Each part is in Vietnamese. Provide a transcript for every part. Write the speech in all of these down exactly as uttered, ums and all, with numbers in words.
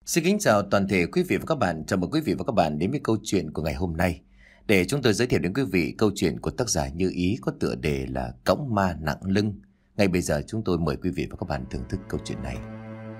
Xin kính chào toàn thể quý vị và các bạn. Chào mừng quý vị và các bạn đến với câu chuyện của ngày hôm nay. Để chúng tôi giới thiệu đến quý vị câu chuyện của tác giả Như Ý có tựa đề là Cõng ma nặng lưng. Ngay bây giờ chúng tôi mời quý vị và các bạn thưởng thức câu chuyện này.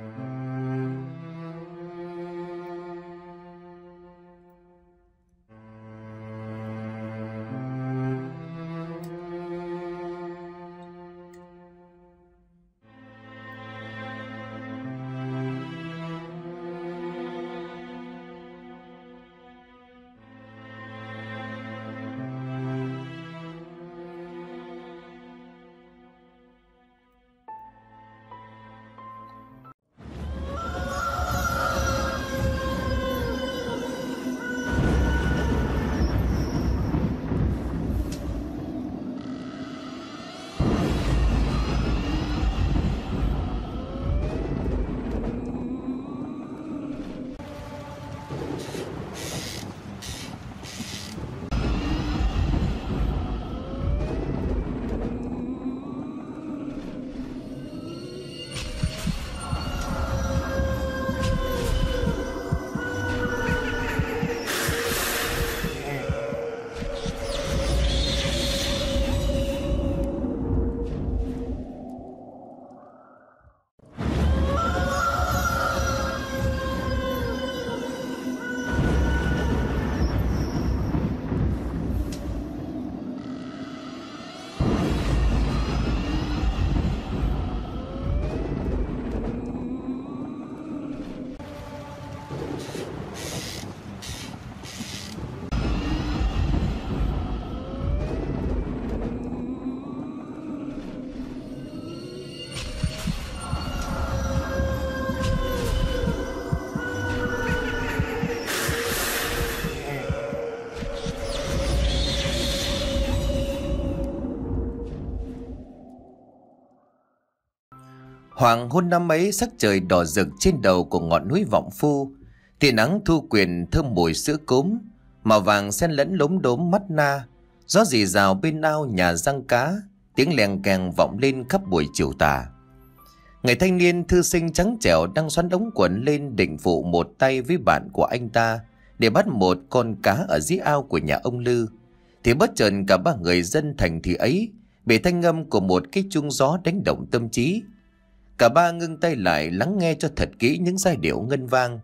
Hoàng hôn năm ấy, sắc trời đỏ rực trên đầu của ngọn núi Vọng Phu, tia nắng thu quyền thơm mùi sữa cốm, màu vàng xen lẫn lốm đốm mắt na. Gió rì rào bên ao nhà răng cá, tiếng leng keng vọng lên khắp buổi chiều tà. Người thanh niên thư sinh trắng trẻo đang xoắn ống quần lên định phụ một tay với bạn của anh ta để bắt một con cá ở dưới ao của nhà ông Lư, thì bất chợt cả ba người dân thành thị ấy bị thanh âm của một cái chuông gió đánh động tâm trí. Cả ba ngưng tay lại lắng nghe cho thật kỹ những giai điệu ngân vang.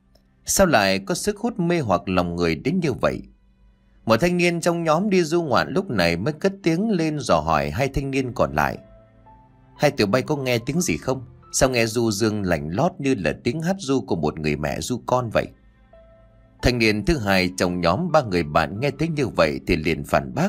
Sao lại có sức hút mê hoặc lòng người đến như vậy? Một thanh niên trong nhóm đi du ngoạn lúc này mới cất tiếng lên dò hỏi hai thanh niên còn lại. Hai tụi bay có nghe tiếng gì không? Sao nghe du dương lành lót như là tiếng hát ru của một người mẹ ru con vậy? Thanh niên thứ hai trong nhóm ba người bạn nghe thấy như vậy thì liền phản bác.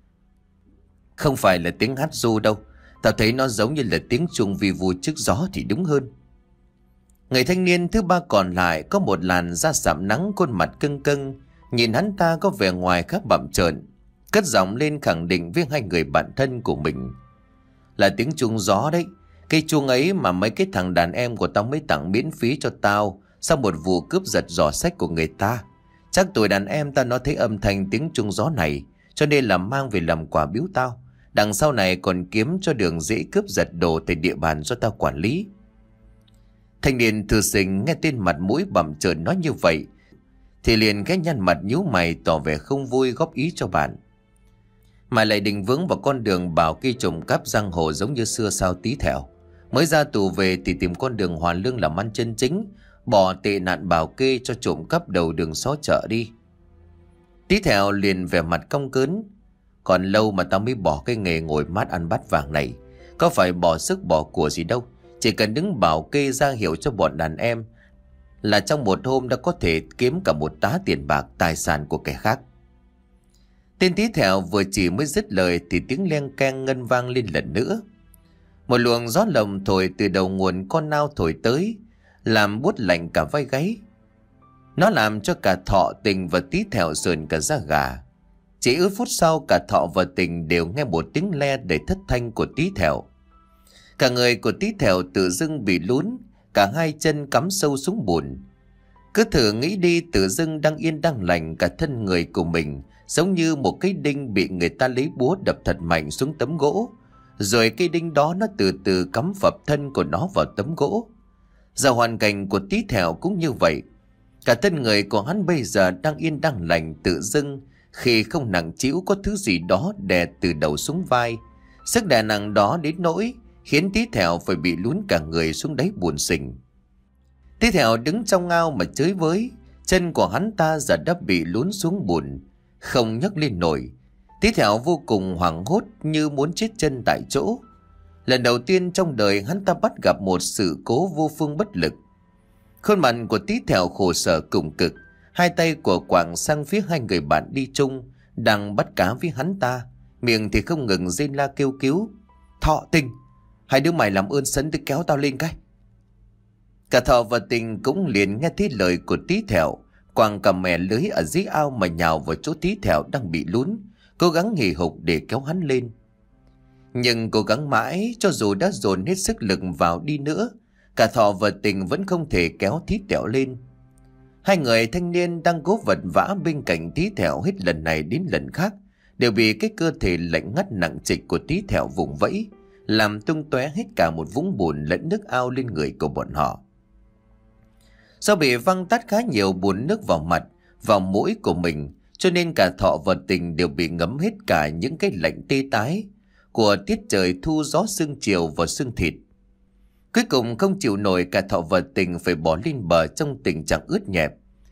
Không phải là tiếng hát ru đâu. Tao thấy nó giống như là tiếng chuông vi vu trước gió thì đúng hơn. Người thanh niên thứ ba còn lại có một làn da sạm nắng, khuôn mặt cưng cưng, nhìn hắn ta có vẻ ngoài khác bặm trợn, cất giọng lên khẳng định với hai người bạn thân của mình. Là tiếng chuông gió đấy. Cái chuông ấy mà mấy cái thằng đàn em của tao mới tặng miễn phí cho tao sau một vụ cướp giật giỏ sách của người ta. Chắc tụi đàn em ta nó thấy âm thanh tiếng chuông gió này, cho nên là mang về làm quà biếu tao. Đằng sau này còn kiếm cho đường dễ cướp giật đồ tại địa bàn do tao quản lý. Thanh niên thư sinh nghe tên mặt mũi bặm trợn nói như vậy thì liền cái nhăn mặt nhíu mày tỏ vẻ không vui góp ý cho bạn. Mà lại định vướng vào con đường bảo kê trộm cắp giang hồ giống như xưa sao tí thẹo. Mới ra tù về thì tìm con đường hoàn lương làm ăn chân chính, bỏ tệ nạn bảo kê cho trộm cắp đầu đường xó chợ đi. Tí thẹo liền vẻ mặt cong cớn. Còn lâu mà tao mới bỏ cái nghề ngồi mát ăn bát vàng này. Có phải bỏ sức bỏ của gì đâu. Chỉ cần đứng bảo kê ra hiệu cho bọn đàn em là trong một hôm đã có thể kiếm cả một tá tiền bạc tài sản của kẻ khác. Tên tí thẹo vừa chỉ mới dứt lời thì tiếng leng keng ngân vang lên lần nữa. Một luồng gió lồng thổi từ đầu nguồn con nao thổi tới, làm buốt lạnh cả vai gáy. Nó làm cho cả Thọ, Tình và Tí Thẹo sườn cả da gà. Chỉ ít phút sau cả Thọ và Tình đều nghe một tiếng le đầy thất thanh của Tí Thẹo. Cả người của Tí Thẹo tự dưng bị lún, cả hai chân cắm sâu xuống bùn. Cứ thử nghĩ đi, tự dưng đang yên đang lành, cả thân người của mình giống như một cái đinh bị người ta lấy búa đập thật mạnh xuống tấm gỗ. Rồi cây đinh đó nó từ từ cắm phập thân của nó vào tấm gỗ. Giờ hoàn cảnh của Tí Thẹo cũng như vậy. Cả thân người của hắn bây giờ đang yên đang lành tự dưng khi không nặng trĩu có thứ gì đó đè từ đầu xuống vai. Sức đè nặng đó đến nỗi khiến Tí Thẹo phải bị lún cả người xuống đáy bùn sình. Tí Thẹo đứng trong ao mà chới với, chân của hắn ta giờ đã bị lún xuống bùn, không nhấc lên nổi. Tí Thẹo vô cùng hoảng hốt như muốn chết chân tại chỗ. Lần đầu tiên trong đời hắn ta bắt gặp một sự cố vô phương bất lực. Khuôn mặt của Tí Thẹo khổ sở cùng cực, hai tay của quảng sang phía hai người bạn đi chung đang bắt cá với hắn ta, miệng thì không ngừng rên la kêu cứu. Thọ, Tình, hai đứa mày làm ơn sấn tới kéo tao lên cái. Cả Thọ và Tình cũng liền nghe thấy lời của Tí Thẹo, quàng cả mẻ lưới ở dưới ao mà nhào vào chỗ Tí Thẹo đang bị lún, cố gắng hì hục để kéo hắn lên. Nhưng cố gắng mãi, cho dù đã dồn hết sức lực vào đi nữa, cả Thọ và Tình vẫn không thể kéo Tí Thẹo lên. Hai người thanh niên đang cố vật vã bên cạnh Tí Thẹo hết lần này đến lần khác đều bị cái cơ thể lạnh ngắt nặng trịch của Tí Thẹo vùng vẫy, làm tung tóe hết cả một vũng bùn lẫn nước ao lên người của bọn họ. Do bị văng tát khá nhiều bùn nước vào mặt, vào mũi của mình, cho nên cả Thọ và Tình đều bị ngấm hết cả những cái lạnh tê tái của tiết trời thu gió sương chiều vào xương thịt. Cuối cùng không chịu nổi, cả Thọ và Tình phải bỏ lên bờ trong tình trạng ướt nhẹp.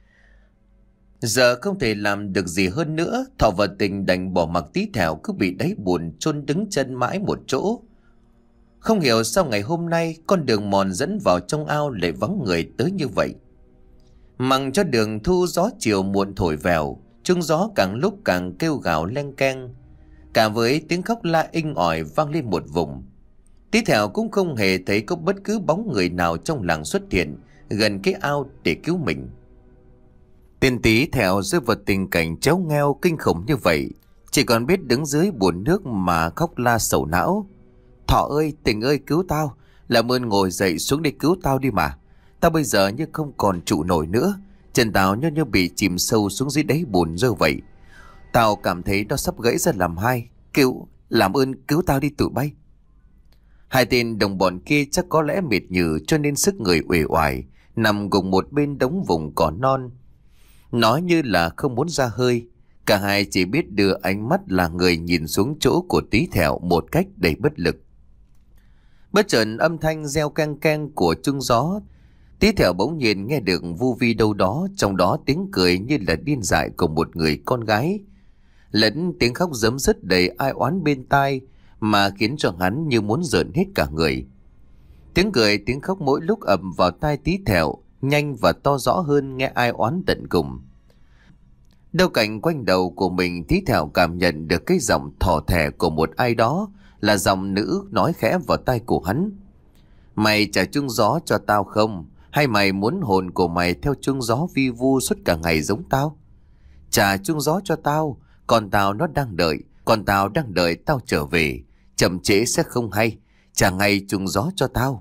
Giờ không thể làm được gì hơn nữa, Thọ và Tình đành bỏ mặc Tí Thẹo cứ bị đáy bùn chôn đứng chân mãi một chỗ. Không hiểu sao ngày hôm nay con đường mòn dẫn vào trong ao lại vắng người tới như vậy. Mặc cho đường thu gió chiều muộn thổi vèo, chuông gió càng lúc càng kêu gào leng keng, cả với tiếng khóc la inh ỏi vang lên một vùng. Tí Thẹo cũng không hề thấy có bất cứ bóng người nào trong làng xuất hiện gần cái ao để cứu mình. Tên Tí Thẹo rơi vào tình cảnh chéo ngheo kinh khủng như vậy, chỉ còn biết đứng dưới bùn nước mà khóc la sầu não. Thọ ơi, Tình ơi, cứu tao, làm ơn ngồi dậy xuống để cứu tao đi mà. Tao bây giờ như không còn trụ nổi nữa, chân tao như như bị chìm sâu xuống dưới đáy bùn rơi vậy. Tao cảm thấy nó sắp gãy ra làm hai. Cứu, làm ơn cứu tao đi tụi bay. Hai tên đồng bọn kia chắc có lẽ mệt nhừ cho nên sức người uể oải, nằm gục một bên đống vùng cỏ non, nói như là không muốn ra hơi. Cả hai chỉ biết đưa ánh mắt là người nhìn xuống chỗ của Tí Thẹo một cách đầy bất lực. Bất chợt âm thanh reo keng keng của chuông gió. Tí Thẹo bỗng nhiên nghe được vu vi đâu đó, trong đó tiếng cười như là điên dại của một người con gái, lẫn tiếng khóc giấm dứt đầy ai oán bên tai, mà khiến cho hắn như muốn rợn hết cả người. Tiếng cười tiếng khóc mỗi lúc ầm vào tai Tí Thẹo, nhanh và to rõ hơn, nghe ai oán tận cùng. Đâu cạnh quanh đầu của mình, Tí Thẹo cảm nhận được cái giọng thỏ thẻ của một ai đó, là giọng nữ nói khẽ vào tai của hắn. Mày trả chuông gió cho tao không? Hay mày muốn hồn của mày theo chuông gió vi vu suốt cả ngày giống tao? Trả chuông gió cho tao, còn tao nó đang đợi, còn tao đang đợi tao trở về. Chậm trễ sẽ không hay, trả ngay chuông gió cho tao.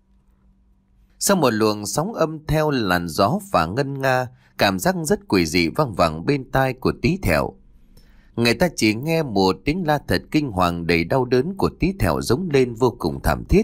Sau một luồng sóng âm theo làn gió và ngân nga, cảm giác rất quỷ dị vang vẳng bên tai của Tí Thẹo. Người ta chỉ nghe một tiếng la thật kinh hoàng đầy đau đớn của Tí Thẹo giống lên vô cùng thảm thiết.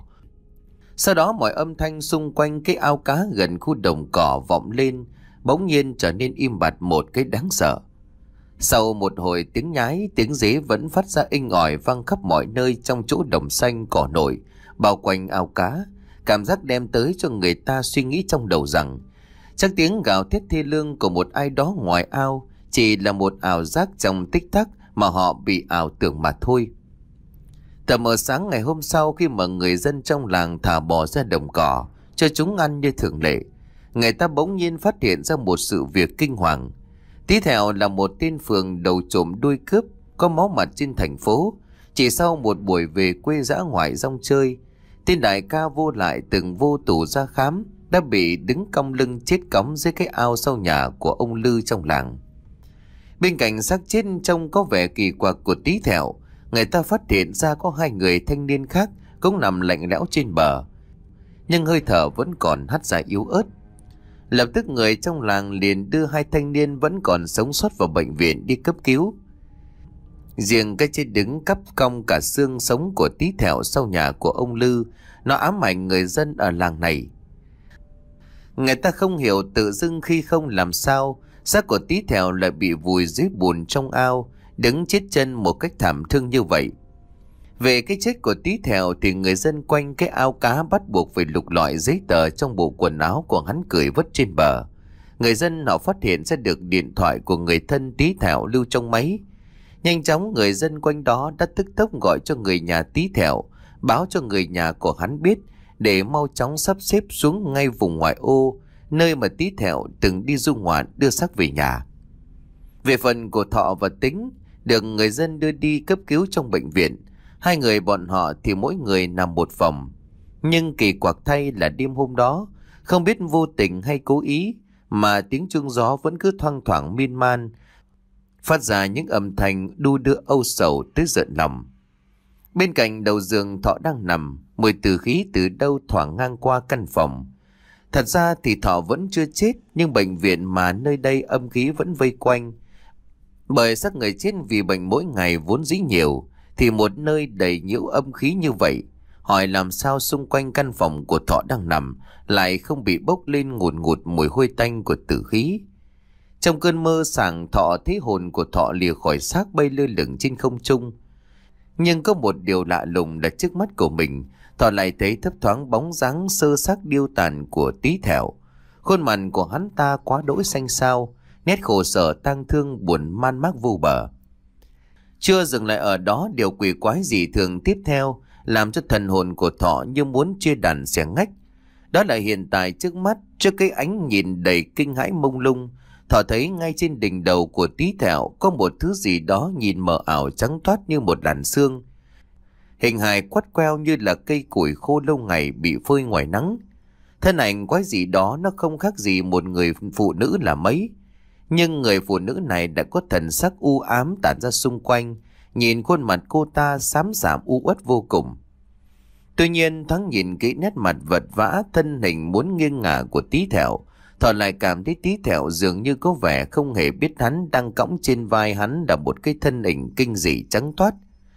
Sau đó mọi âm thanh xung quanh cái ao cá gần khu đồng cỏ vọng lên, bỗng nhiên trở nên im bặt một cái đáng sợ. Sau một hồi tiếng nhái, tiếng dế vẫn phát ra inh ỏi vang khắp mọi nơi trong chỗ đồng xanh cỏ nổi, bao quanh ao cá. Cảm giác đem tới cho người ta suy nghĩ trong đầu rằng chắc tiếng gào thét thê lương của một ai đó ngoài ao chỉ là một ảo giác trong tích tắc mà họ bị ảo tưởng mà thôi. Tờ mờ sáng ngày hôm sau, khi mà người dân trong làng thả bò ra đồng cỏ cho chúng ăn như thường lệ, người ta bỗng nhiên phát hiện ra một sự việc kinh hoàng. Tí Thẹo là một tên phường đầu trộm đuôi cướp, có máu mặt trên thành phố. Chỉ sau một buổi về quê dã ngoại rong chơi, tên đại ca vô lại từng vô tù ra khám, đã bị đứng cong lưng chết cóng dưới cái ao sau nhà của ông Lư trong làng. Bên cạnh xác chết trông có vẻ kỳ quặc của Tí Thẹo, người ta phát hiện ra có hai người thanh niên khác cũng nằm lạnh lẽo trên bờ, nhưng hơi thở vẫn còn hắt ra yếu ớt. Lập tức người trong làng liền đưa hai thanh niên vẫn còn sống sót vào bệnh viện đi cấp cứu. Riêng cái chết đứng cắp cong cả xương sống của Tí Thẹo sau nhà của ông Lư, nó ám ảnh người dân ở làng này. Người ta không hiểu tự dưng khi không làm sao, xác của Tí Thẹo lại bị vùi dưới bùn trong ao, đứng chết chân một cách thảm thương như vậy. Về cái chết của Tí Thẹo thì người dân quanh cái ao cá bắt buộc phải lục lọi giấy tờ trong bộ quần áo của hắn cởi vứt trên bờ. Người dân họ phát hiện ra được điện thoại của người thân Tí Thẹo lưu trong máy. Nhanh chóng người dân quanh đó đã tức tốc gọi cho người nhà Tí Thẹo, báo cho người nhà của hắn biết để mau chóng sắp xếp xuống ngay vùng ngoại ô, nơi mà Tí Thẹo từng đi du ngoạn đưa xác về nhà. Về phần của Thọ và Tính, được người dân đưa đi cấp cứu trong bệnh viện. Hai người bọn họ thì mỗi người nằm một phòng. Nhưng kỳ quặc thay là đêm hôm đó, không biết vô tình hay cố ý, mà tiếng chuông gió vẫn cứ thoang thoảng miên man, phát ra những âm thanh đu đưa âu sầu tới giận lòng. Bên cạnh đầu giường Thọ đang nằm, mùi tử khí từ đâu thoảng ngang qua căn phòng. Thật ra thì Thọ vẫn chưa chết, nhưng bệnh viện mà nơi đây âm khí vẫn vây quanh. Bởi xác người chết vì bệnh mỗi ngày vốn dĩ nhiều, thì một nơi đầy nhiễu âm khí như vậy, hỏi làm sao xung quanh căn phòng của Thọ đang nằm lại không bị bốc lên ngùn ngụt mùi hôi tanh của tử khí. Trong cơn mơ sảng, Thọ thấy hồn của Thọ lìa khỏi xác bay lơ lửng trên không trung. Nhưng có một điều lạ lùng là trước mắt của mình, Thọ lại thấy thấp thoáng bóng dáng sơ xác điêu tàn của Tí Thẹo. Khuôn mặt của hắn ta quá đỗi xanh xao, nét khổ sở tang thương buồn man mác vô bờ. Chưa dừng lại ở đó, điều quỷ quái dị thường tiếp theo làm cho thần hồn của Thọ như muốn chia đàn xẻ ngách. Đó là hiện tại trước mắt, trước cái ánh nhìn đầy kinh hãi mông lung, Thọ thấy ngay trên đỉnh đầu của Tí Thẹo có một thứ gì đó nhìn mờ ảo trắng toát như một làn xương. Hình hài quắt queo như là cây củi khô lâu ngày bị phơi ngoài nắng. Thân ảnh quái dị đó nó không khác gì một người phụ nữ là mấy. Nhưng người phụ nữ này đã có thần sắc u ám tản ra xung quanh, nhìn khuôn mặt cô ta xám xảm u uất vô cùng. Tuy nhiên thoáng nhìn kỹ nét mặt vật vã, thân hình muốn nghiêng ngả của Tí Thẹo, Thọ lại cảm thấy Tí Thẹo dường như có vẻ không hề biết hắn đang cõng trên vai hắn là một cái thân hình kinh dị trắng toát.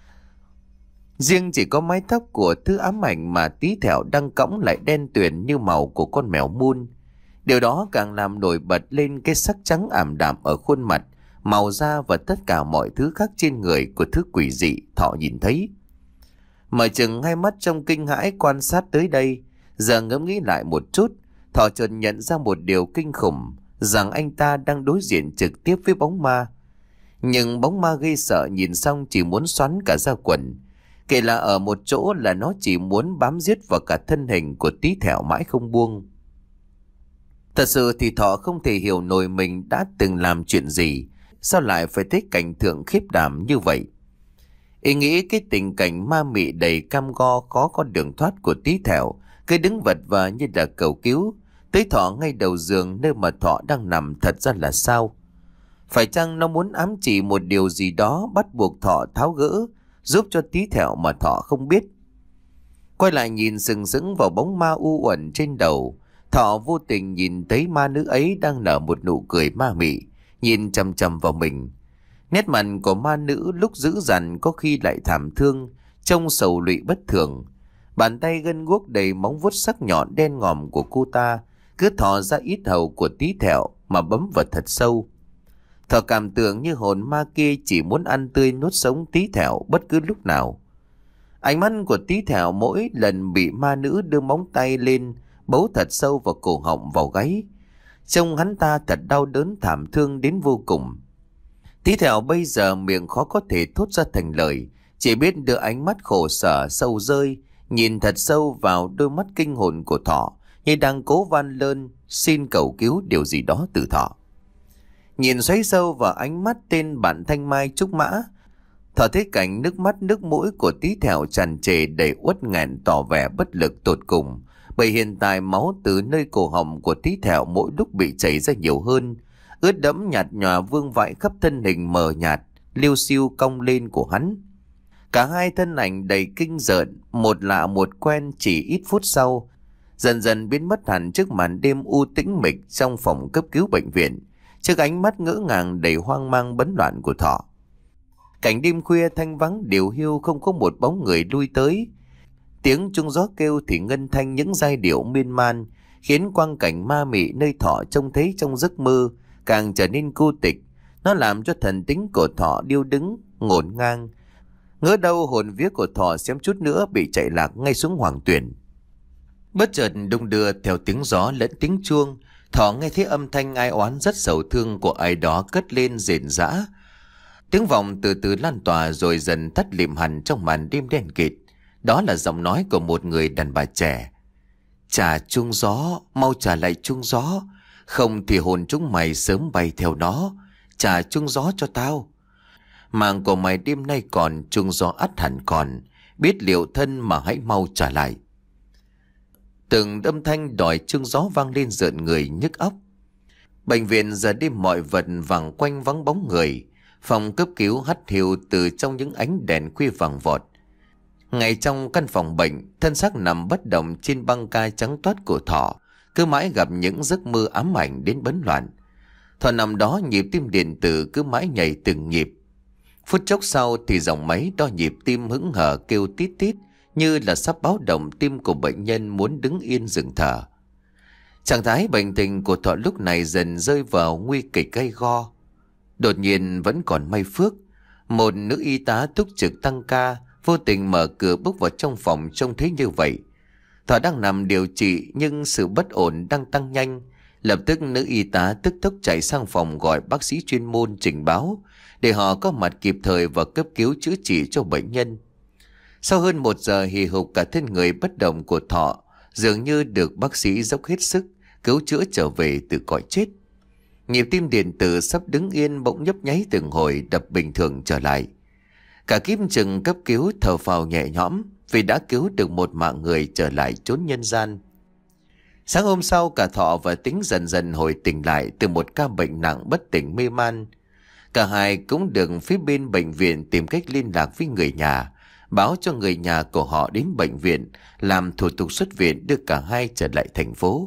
Riêng chỉ có mái tóc của thứ ám ảnh mà Tí Thẹo đang cõng lại đen tuyền như màu của con mèo mun. Điều đó càng làm nổi bật lên cái sắc trắng ảm đạm ở khuôn mặt, màu da và tất cả mọi thứ khác trên người của thứ quỷ dị Thọ nhìn thấy. Mở chừng hai mắt trong kinh hãi quan sát tới đây, giờ ngẫm nghĩ lại một chút, Thọ chợt nhận ra một điều kinh khủng, rằng anh ta đang đối diện trực tiếp với bóng ma. Nhưng bóng ma gây sợ nhìn xong chỉ muốn xoắn cả ra quần. Kể là ở một chỗ là nó chỉ muốn bám giết vào cả thân hình của Tí Thẹo mãi không buông. Thật sự thì Thọ không thể hiểu nổi mình đã từng làm chuyện gì, sao lại phải thấy cảnh tượng khiếp đảm như vậy. Ý nghĩ cái tình cảnh ma mị đầy cam go khó có đường thoát của Tí Thẹo, cứ đứng vật vờ như là cầu cứu, tới Thọ ngay đầu giường nơi mà Thọ đang nằm thật ra là sao? Phải chăng nó muốn ám chỉ một điều gì đó bắt buộc Thọ tháo gỡ, giúp cho Tí Thẹo mà Thọ không biết? Quay lại nhìn sừng sững vào bóng ma u uẩn trên đầu, Thọ vô tình nhìn thấy ma nữ ấy đang nở một nụ cười ma mị, nhìn chằm chằm vào mình. Nét mặt của ma nữ lúc dữ dằn có khi lại thảm thương, trông sầu lụy bất thường. Bàn tay gân guốc đầy móng vuốt sắc nhọn đen ngòm của cô ta cứ thò ra ít hầu của Tí Thẹo mà bấm vào thật sâu. Thọ cảm tưởng như hồn ma kia chỉ muốn ăn tươi nuốt sống Tí Thẹo bất cứ lúc nào. Ánh mắt của Tí Thẹo mỗi lần bị ma nữ đưa móng tay lên bấu thật sâu vào cổ họng vào gáy, trông hắn ta thật đau đớn thảm thương đến vô cùng. Tí Thẹo bây giờ miệng khó có thể thốt ra thành lời, chỉ biết đưa ánh mắt khổ sở sâu rơi nhìn thật sâu vào đôi mắt kinh hồn của Thọ, như đang cố van lơn xin cầu cứu điều gì đó từ Thọ. Nhìn xoáy sâu vào ánh mắt tên bạn Thanh Mai Trúc Mã, Thọ thấy cảnh nước mắt nước mũi của Tí Thẹo tràn trề đầy uất nghẹn, tỏ vẻ bất lực tột cùng. Bởi hiện tại máu từ nơi cổ họng của Tí Thẹo mỗi lúc bị chảy ra nhiều hơn, ướt đẫm nhạt nhòa vương vãi khắp thân hình mờ nhạt liêu xiêu cong lên của hắn. Cả hai thân ảnh đầy kinh rợn, một lạ một quen, chỉ ít phút sau dần dần biến mất hẳn trước màn đêm u tĩnh mịch trong phòng cấp cứu bệnh viện, trước ánh mắt ngỡ ngàng đầy hoang mang bấn loạn của Thọ. Cảnh đêm khuya thanh vắng điều hiu, không có một bóng người lui tới. Tiếng chuông gió kêu thì ngân thanh những giai điệu miên man, khiến quang cảnh ma mị nơi Thọ trông thấy trong giấc mơ càng trở nên cô tịch. Nó làm cho thần tính của Thọ điêu đứng, ngổn ngang. Ngỡ đâu hồn vía của Thọ xém chút nữa bị chạy lạc ngay xuống hoàng tuyển. Bất chợt đung đưa theo tiếng gió lẫn tiếng chuông, Thọ nghe thấy âm thanh ai oán rất sầu thương của ai đó cất lên rền rã. Tiếng vọng từ từ lan tỏa rồi dần tắt lịm hẳn trong màn đêm đen kịt. Đó là giọng nói của một người đàn bà trẻ. Trả chuông gió, mau trả lại chuông gió, không thì hồn chúng mày sớm bay theo nó. Trả chuông gió cho tao. Mạng của mày đêm nay còn, chuông gió ắt hẳn còn, biết liệu thân mà hãy mau trả lại. Từng âm thanh đòi chuông gió vang lên rợn người nhức óc. Bệnh viện giờ đêm mọi vật vắng quanh vắng bóng người. Phòng cấp cứu hắt hiu từ trong những ánh đèn khuya vàng vọt. Ngay trong căn phòng bệnh, thân xác nằm bất động trên băng ca trắng toát của Thọ, cứ mãi gặp những giấc mơ ám ảnh đến bấn loạn. Thọ nằm đó, nhịp tim điện tử cứ mãi nhảy từng nhịp. Phút chốc sau thì dòng máy đo nhịp tim hững hờ kêu tít tít, như là sắp báo động tim của bệnh nhân muốn đứng yên dừng thở. Trạng thái bệnh tình của Thọ lúc này dần rơi vào nguy kịch gay go. Đột nhiên vẫn còn may phước, một nữ y tá túc trực tăng ca vô tình mở cửa bước vào trong phòng trông thấy như vậy. Thọ đang nằm điều trị nhưng sự bất ổn đang tăng nhanh. Lập tức nữ y tá tức tốc chạy sang phòng gọi bác sĩ chuyên môn trình báo để họ có mặt kịp thời và cấp cứu chữa trị cho bệnh nhân. Sau hơn một giờ hì hục, cả thân người bất động của Thọ dường như được bác sĩ dốc hết sức cứu chữa trở về từ cõi chết. Nhịp tim điện tử sắp đứng yên bỗng nhấp nháy từng hồi đập bình thường trở lại. Cả kíp chừng cấp cứu thở phào nhẹ nhõm vì đã cứu được một mạng người trở lại chốn nhân gian. Sáng hôm sau, cả Thọ và Tính dần dần hồi tỉnh lại từ một ca bệnh nặng bất tỉnh mê man. Cả hai cũng được phía bên bệnh viện tìm cách liên lạc với người nhà, báo cho người nhà của họ đến bệnh viện làm thủ tục xuất viện đưa cả hai trở lại thành phố.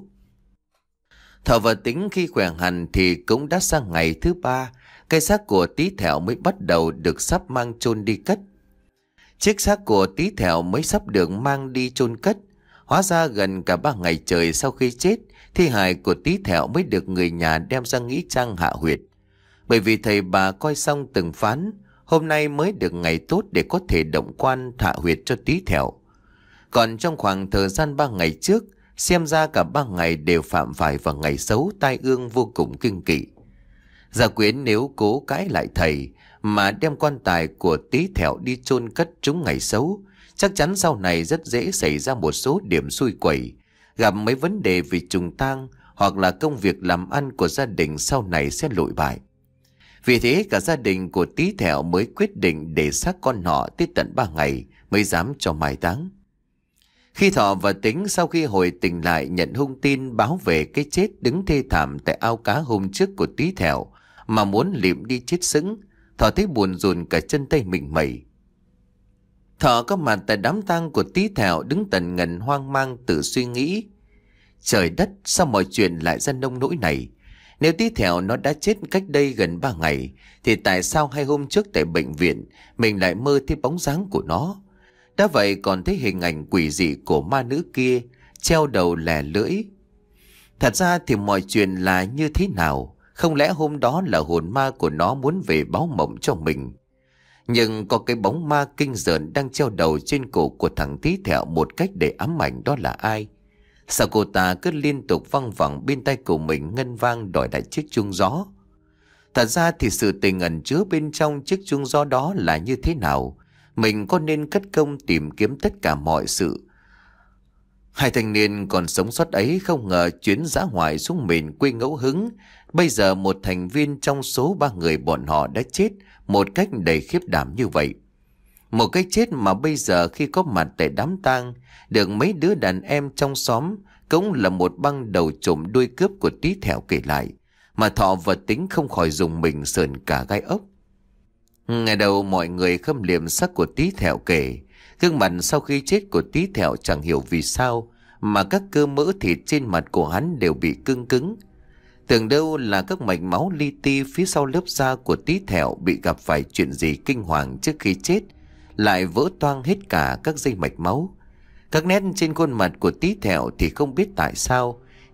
Thọ và Tính khi khỏe hẳn thì cũng đã sang ngày thứ ba, cái xác của Tí Thẹo mới bắt đầu được sắp mang chôn đi cất. Chiếc xác của Tí Thẹo mới sắp được mang đi chôn cất. Hóa ra gần cả ba ngày trời sau khi chết, thi hài của Tí Thẹo mới được người nhà đem ra nghĩa trang hạ huyệt. Bởi vì thầy bà coi xong từng phán, hôm nay mới được ngày tốt để có thể động quan hạ huyệt cho Tí Thẹo. Còn trong khoảng thời gian ba ngày trước, xem ra cả ba ngày đều phạm phải vào ngày xấu tai ương vô cùng kinh kỵ. Gia Quyến nếu cố cãi lại thầy mà đem quan tài của Tí Thẹo đi chôn cất trúng ngày xấu, chắc chắn sau này rất dễ xảy ra một số điểm xui quẩy, gặp mấy vấn đề về trùng tang hoặc là công việc làm ăn của gia đình sau này sẽ lụi bại. Vì thế cả gia đình của Tí Thẹo mới quyết định để xác con họ tới tận ba ngày mới dám cho mai táng. Khi Thọ và Tính sau khi hồi tỉnh lại nhận hung tin báo về cái chết đứng thê thảm tại ao cá hôm trước của Tí Thẹo mà muốn liệm đi chết sững, Thọ thấy buồn rùn cả chân tay mình mẩy. Thọ có mặt tại đám tang của Tí Thẹo đứng tần ngần hoang mang tự suy nghĩ. Trời đất, sao mọi chuyện lại ra nông nỗi này? Nếu Tí Thẹo nó đã chết cách đây gần ba ngày, thì tại sao hai hôm trước tại bệnh viện mình lại mơ thấy bóng dáng của nó? Đã vậy còn thấy hình ảnh quỷ dị của ma nữ kia treo đầu lè lưỡi. Thật ra thì mọi chuyện là như thế nào? Không lẽ hôm đó là hồn ma của nó muốn về báo mộng cho mình? Nhưng có cái bóng ma kinh rợn đang treo đầu trên cổ của thằng Tí Thẹo một cách để ám ảnh, đó là ai? Sao cô ta cứ liên tục văng vẳng bên tay của mình ngân vang đòi lại chiếc chuông gió? Thật ra thì sự tình ẩn chứa bên trong chiếc chuông gió đó là như thế nào? Mình có nên cất công tìm kiếm tất cả mọi sự? Hai thanh niên còn sống sót ấy không ngờ chuyến dã ngoại xuống miền quê ngẫu hứng, bây giờ một thành viên trong số ba người bọn họ đã chết một cách đầy khiếp đảm như vậy. Một cái chết mà bây giờ khi có mặt tại đám tang, được mấy đứa đàn em trong xóm cũng là một băng đầu trộm đuôi cướp của Tí Thẹo kể lại, mà Thọ và Tính không khỏi dùng mình sờn cả gai ốc. Ngày đầu mọi người khâm liệm xác của Tí Thẹo kể, gương mặt sau khi chết của Tí Thẹo chẳng hiểu vì sao mà các cơ mỡ thịt trên mặt của hắn đều bị cứng cứng. Tưởng đâu là các mạch máu li ti phía sau lớp da của Tí Thẹo bị gặp phải chuyện gì kinh hoàng trước khi chết, lại vỡ toang hết cả các dây mạch máu. Các nét trên khuôn mặt của Tí Thẹo thì không biết tại sao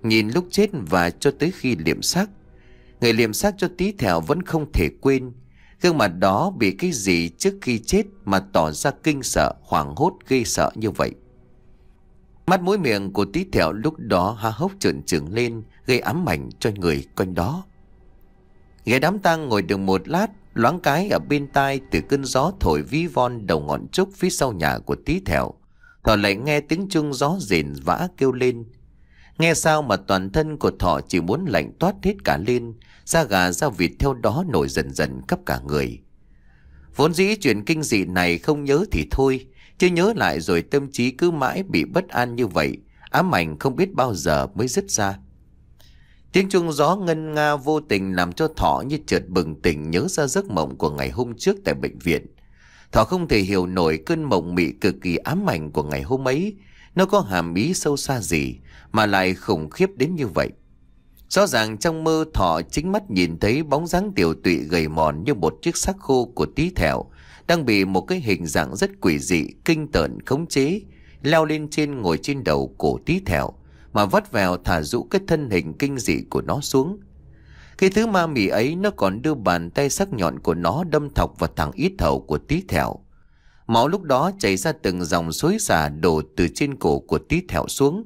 nhìn lúc chết và cho tới khi liệm xác. Người liệm xác cho Tí Thẹo vẫn không thể quên gương mặt đó bị cái gì trước khi chết mà tỏ ra kinh sợ, hoảng hốt ghê sợ như vậy. Mắt mũi miệng của Tí Thẹo lúc đó há hốc trợn trừng lên, gây ám ảnh cho người quanh đó. Ghé đám tang ngồi được một lát, loáng cái ở bên tai từ cơn gió thổi ví von đầu ngọn trúc phía sau nhà của Tí Thẹo, Thọ lại nghe tiếng chuông gió rền vã kêu lên. Nghe sao mà toàn thân của Thọ chỉ muốn lạnh toát hết cả lên, da gà da vịt theo đó nổi dần dần khắp cả người. Vốn dĩ chuyện kinh dị này không nhớ thì thôi, chứ nhớ lại rồi tâm trí cứ mãi bị bất an như vậy, ám ảnh không biết bao giờ mới dứt ra. Tiếng chuông gió ngân nga vô tình làm cho Thọ như chợt bừng tỉnh, nhớ ra giấc mộng của ngày hôm trước tại bệnh viện. Thọ không thể hiểu nổi cơn mộng mị cực kỳ ám ảnh của ngày hôm ấy, nó có hàm ý sâu xa gì mà lại khủng khiếp đến như vậy. Rõ ràng trong mơ Thọ chính mắt nhìn thấy bóng dáng tiều tụy gầy mòn như một chiếc xác khô của Tí Thẹo đang bị một cái hình dạng rất quỷ dị, kinh tởn khống chế, leo lên trên ngồi trên đầu cổ Tí Thẹo mà vắt vẻo thả rũ cái thân hình kinh dị của nó xuống. Cái thứ ma mị ấy nó còn đưa bàn tay sắc nhọn của nó đâm thọc vào thẳng yết hầu của Tí Thẹo. Máu lúc đó chảy ra từng dòng xối xả đổ từ trên cổ của Tí Thẹo xuống.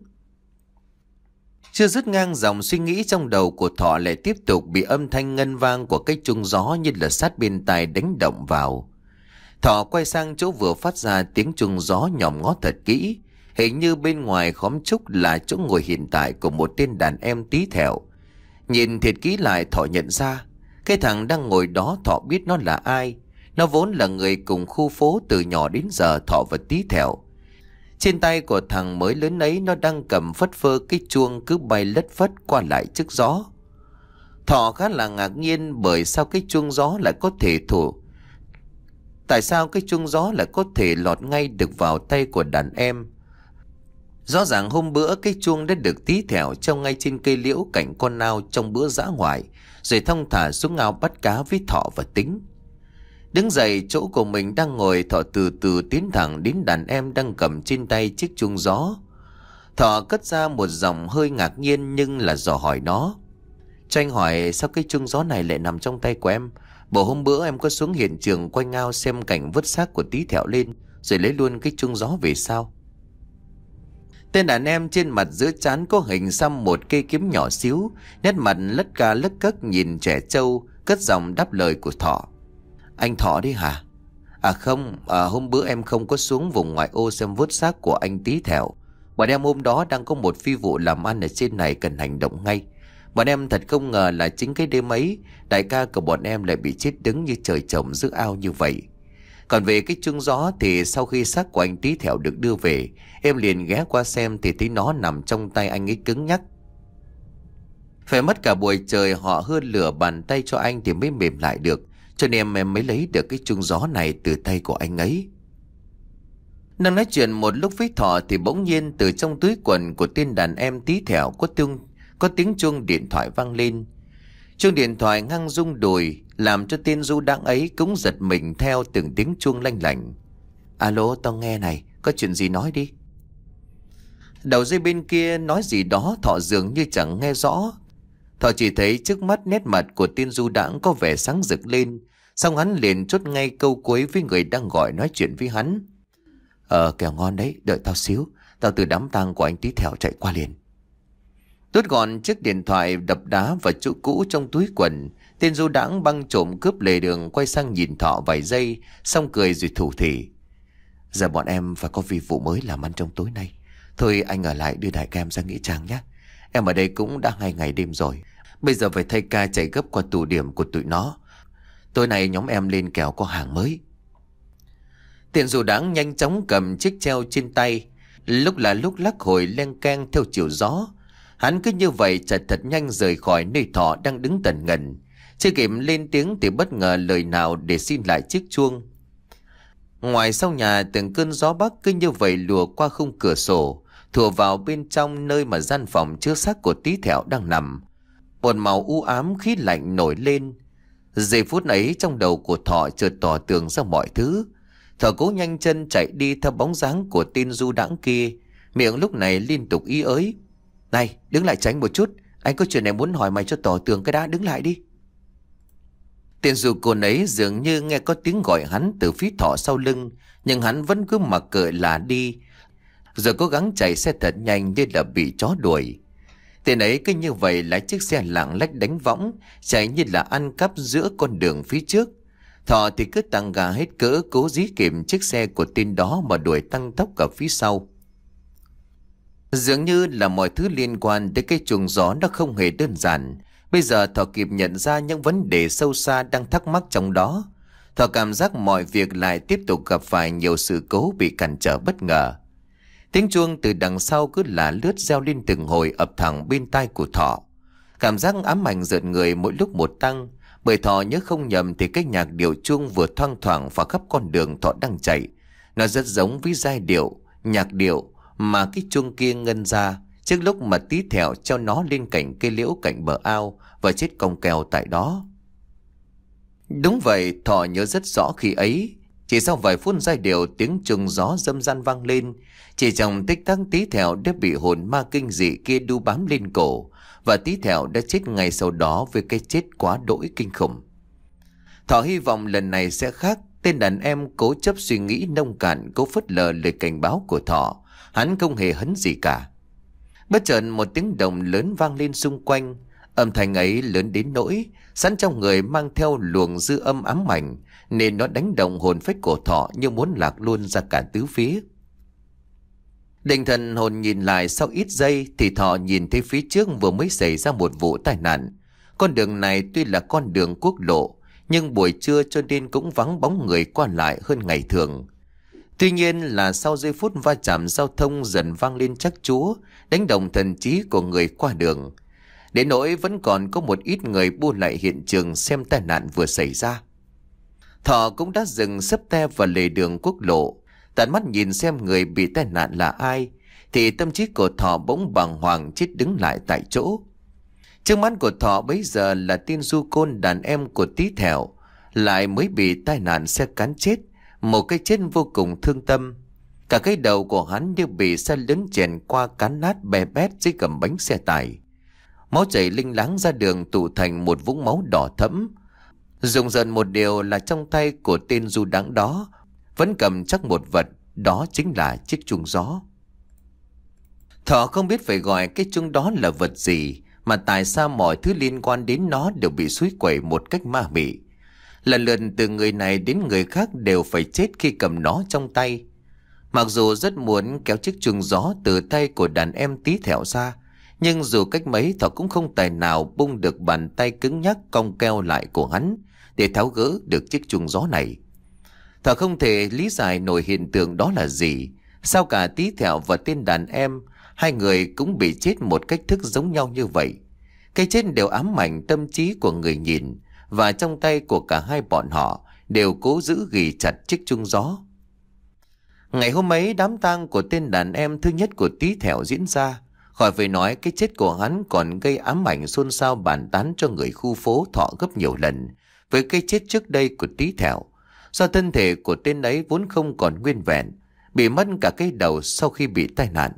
Chưa dứt ngang dòng suy nghĩ trong đầu của Thọ lại tiếp tục bị âm thanh ngân vang của cái chuông gió như là sát bên tai đánh động vào. Thọ quay sang chỗ vừa phát ra tiếng chuông gió, nhòm ngó thật kỹ. Hình như bên ngoài khóm trúc là chỗ ngồi hiện tại của một tên đàn em Tí Thẹo. Nhìn thiệt kỹ lại Thọ nhận ra cái thằng đang ngồi đó Thọ biết nó là ai. Nó vốn là người cùng khu phố từ nhỏ đến giờ Thọ và Tí Thẹo. Trên tay của thằng mới lớn ấy nó đang cầm phất phơ cái chuông cứ bay lất phất qua lại trước gió. Thọ khá là ngạc nhiên bởi sao cái chuông gió lại có thể thủ Tại sao cái chuông gió lại có thể lọt ngay được vào tay của đàn em. Rõ ràng hôm bữa cái chuông đã được Tí Thẹo treo ngay trên cây liễu cạnh con ao trong bữa dã ngoại, rồi thong thả xuống ao bắt cá với Thọ và Tính. Đứng dậy chỗ của mình đang ngồi, Thọ từ từ tiến thẳng đến đàn em đang cầm trên tay chiếc chuông gió. Thọ cất ra một giọng hơi ngạc nhiên nhưng là dò hỏi nó. Cho anh hỏi sao cái chuông gió này lại nằm trong tay của em? Bộ hôm bữa em có xuống hiện trường quanh ao xem cảnh vứt xác của Tí Thẹo lên, rồi lấy luôn cái chuông gió về sao? Tên đàn em trên mặt giữa trán có hình xăm một cây kiếm nhỏ xíu, nét mặt lất ca lất cất nhìn trẻ trâu, cất giọng đáp lời của Thọ. Anh Thọ đấy hả? À không, à, hôm bữa em không có xuống vùng ngoại ô xem vớt xác của anh Tí Thẹo. Bọn em hôm đó đang có một phi vụ làm ăn ở trên này cần hành động ngay. Bọn em thật không ngờ là chính cái đêm ấy, đại ca của bọn em lại bị chết đứng như trời trồng giữa ao như vậy. Còn về cái chuông gió thì sau khi xác của anh Tí Thẹo được đưa về, em liền ghé qua xem thì thấy nó nằm trong tay anh ấy cứng nhắc. Phải mất cả buổi trời họ hơ lửa bàn tay cho anh thì mới mềm lại được, cho nên em mới lấy được cái chuông gió này từ tay của anh ấy. Đang nói chuyện một lúc với Thọ thì bỗng nhiên từ trong túi quần của tên đàn em Tí Thẹo có tiếng, có tiếng chuông điện thoại vang lên. Chuông điện thoại ngăng rung đùi làm cho tên du đãng ấy cũng giật mình theo từng tiếng chuông lanh lảnh. Alo, tao nghe này, có chuyện gì nói đi. Đầu dây bên kia nói gì đó Thọ dường như chẳng nghe rõ. Thọ chỉ thấy trước mắt nét mặt của tên du đãng có vẻ sáng rực lên, xong hắn liền chốt ngay câu cuối với người đang gọi nói chuyện với hắn. Ờ kẹo ngon đấy, đợi tao xíu, tao từ đám tang của anh Tí Thẹo chạy qua liền. Tuốt gọn chiếc điện thoại đập đá vào chỗ cũ trong túi quần, tên du đãng băng trộm cướp lề đường quay sang nhìn Thọ vài giây, xong cười rồi thủ thỉ. Giờ bọn em phải có vi vụ mới làm ăn trong tối nay. Thôi anh ở lại đưa đại ca em ra nghĩa trang nhé. Em ở đây cũng đã hai ngày đêm rồi, bây giờ phải thay ca chạy gấp qua tụ điểm của tụi nó. Tối nay nhóm em lên kèo có hàng mới. Tên du đãng nhanh chóng cầm chiếc treo trên tay, lúc là lúc lắc hồi len keng theo chiều gió. Hắn cứ như vậy chạy thật nhanh rời khỏi nơi Thọ đang đứng tần ngần. Chưa kịp lên tiếng thì bất ngờ lời nào để xin lại chiếc chuông. Ngoài sau nhà từng cơn gió bắc cứ như vậy lùa qua khung cửa sổ, thùa vào bên trong nơi mà gian phòng chứa xác của Tí Thẹo đang nằm. Một màu u ám khí lạnh nổi lên. Giây phút ấy trong đầu của Thọ chợt tỏ tường ra mọi thứ. Thọ cố nhanh chân chạy đi theo bóng dáng của tên du đãng kia, miệng lúc này liên tục ý ới. Này, đứng lại tránh một chút. Anh có chuyện này muốn hỏi mày cho tỏ tường cái đã, đứng lại đi. Tên du côn ấy dường như nghe có tiếng gọi hắn từ phía Thọ sau lưng, nhưng hắn vẫn cứ mặc kệ là đi, rồi cố gắng chạy xe thật nhanh như là bị chó đuổi. Tên ấy cứ như vậy lái chiếc xe lạng lách đánh võng, chạy như là ăn cắp giữa con đường phía trước. Thọ thì cứ tăng ga hết cỡ, cố dí kịp chiếc xe của tên đó mà đuổi tăng tốc ở phía sau. Dường như là mọi thứ liên quan tới cái chuồng gió nó không hề đơn giản. Bây giờ Thọ kịp nhận ra những vấn đề sâu xa đang thắc mắc trong đó. Thọ cảm giác mọi việc lại tiếp tục gặp phải nhiều sự cố bị cản trở bất ngờ. Tiếng chuông từ đằng sau cứ là lướt reo lên từng hồi ập thẳng bên tai của Thọ. Cảm giác ám ảnh rợn người mỗi lúc một tăng, bởi Thọ nhớ không nhầm thì cái nhạc điệu chuông vừa thoang thoảng vào khắp con đường Thọ đang chạy. Nó rất giống với giai điệu, nhạc điệu mà cái chuông kia ngân ra trước lúc mà Tí Thẹo treo nó lên cạnh cây liễu cạnh bờ ao và chết cong kèo tại đó. Đúng vậy, Thọ nhớ rất rõ khi ấy. Chỉ sau vài phút giai điệu tiếng chuông gió râm ran vang lên, chỉ trong tích tắc Tí Thẹo đã bị hồn ma kinh dị kia đu bám lên cổ, và Tí Thẹo đã chết ngay sau đó với cái chết quá đỗi kinh khủng. Thọ hy vọng lần này sẽ khác. Tên đàn em cố chấp suy nghĩ nông cạn, cố phớt lờ lời cảnh báo của Thọ. Hắn không hề hấn gì cả. Bất chợt một tiếng động lớn vang lên xung quanh. Âm thanh ấy lớn đến nỗi sẵn trong người mang theo luồng dư âm ám ảnh, nên nó đánh động hồn phách của Thọ như muốn lạc luôn ra cả tứ phía. Định thần hồn nhìn lại sau ít giây thì Thọ nhìn thấy phía trước vừa mới xảy ra một vụ tai nạn. Con đường này tuy là con đường quốc lộ, nhưng buổi trưa cho nên cũng vắng bóng người qua lại hơn ngày thường. Tuy nhiên là sau giây phút va chạm giao thông dần vang lên chắc chúa, đánh động thần trí của người qua đường. Đến nỗi vẫn còn có một ít người bu lại hiện trường xem tai nạn vừa xảy ra. Thọ cũng đã dừng sấp te vào lề đường quốc lộ, tận mắt nhìn xem người bị tai nạn là ai, thì tâm trí của Thọ bỗng bàng hoàng chết đứng lại tại chỗ. Trước mắt của Thọ bấy giờ là tên du côn đàn em của Tí Thẹo, lại mới bị tai nạn xe cán chết, một cái chết vô cùng thương tâm. Cả cái đầu của hắn như bị xe lớn chèn qua cán nát bè bét dưới gầm bánh xe tải. Máu chảy linh láng ra đường tụ thành một vũng máu đỏ thẫm. Rùng rợn một điều là trong tay của tên du đáng đó vẫn cầm chắc một vật, đó chính là chiếc chuông gió. Thọ không biết phải gọi cái chuông đó là vật gì, mà tại sao mọi thứ liên quan đến nó đều bị xúi quẩy một cách ma mị. Lần lượt từ người này đến người khác đều phải chết khi cầm nó trong tay. Mặc dù rất muốn kéo chiếc chuông gió từ tay của đàn em Tí Thẹo ra, nhưng dù cách mấy Thọ cũng không tài nào bung được bàn tay cứng nhắc cong keo lại của hắn để tháo gỡ được chiếc chuông gió này. Thọ không thể lý giải nổi hiện tượng đó là gì. Sao cả Tí Thẹo và tên đàn em, hai người cũng bị chết một cách thức giống nhau như vậy. Cái chết đều ám ảnh tâm trí của người nhìn, và trong tay của cả hai bọn họ đều cố giữ ghì chặt chiếc chuông gió. Ngày hôm ấy, đám tang của tên đàn em thứ nhất của Tí Thẹo diễn ra. Khỏi phải nói, cái chết của hắn còn gây ám ảnh xôn xao bàn tán cho người khu phố Thọ gấp nhiều lần với cái chết trước đây của Tí Thẹo. Do thân thể của tên ấy vốn không còn nguyên vẹn, bị mất cả cái đầu sau khi bị tai nạn.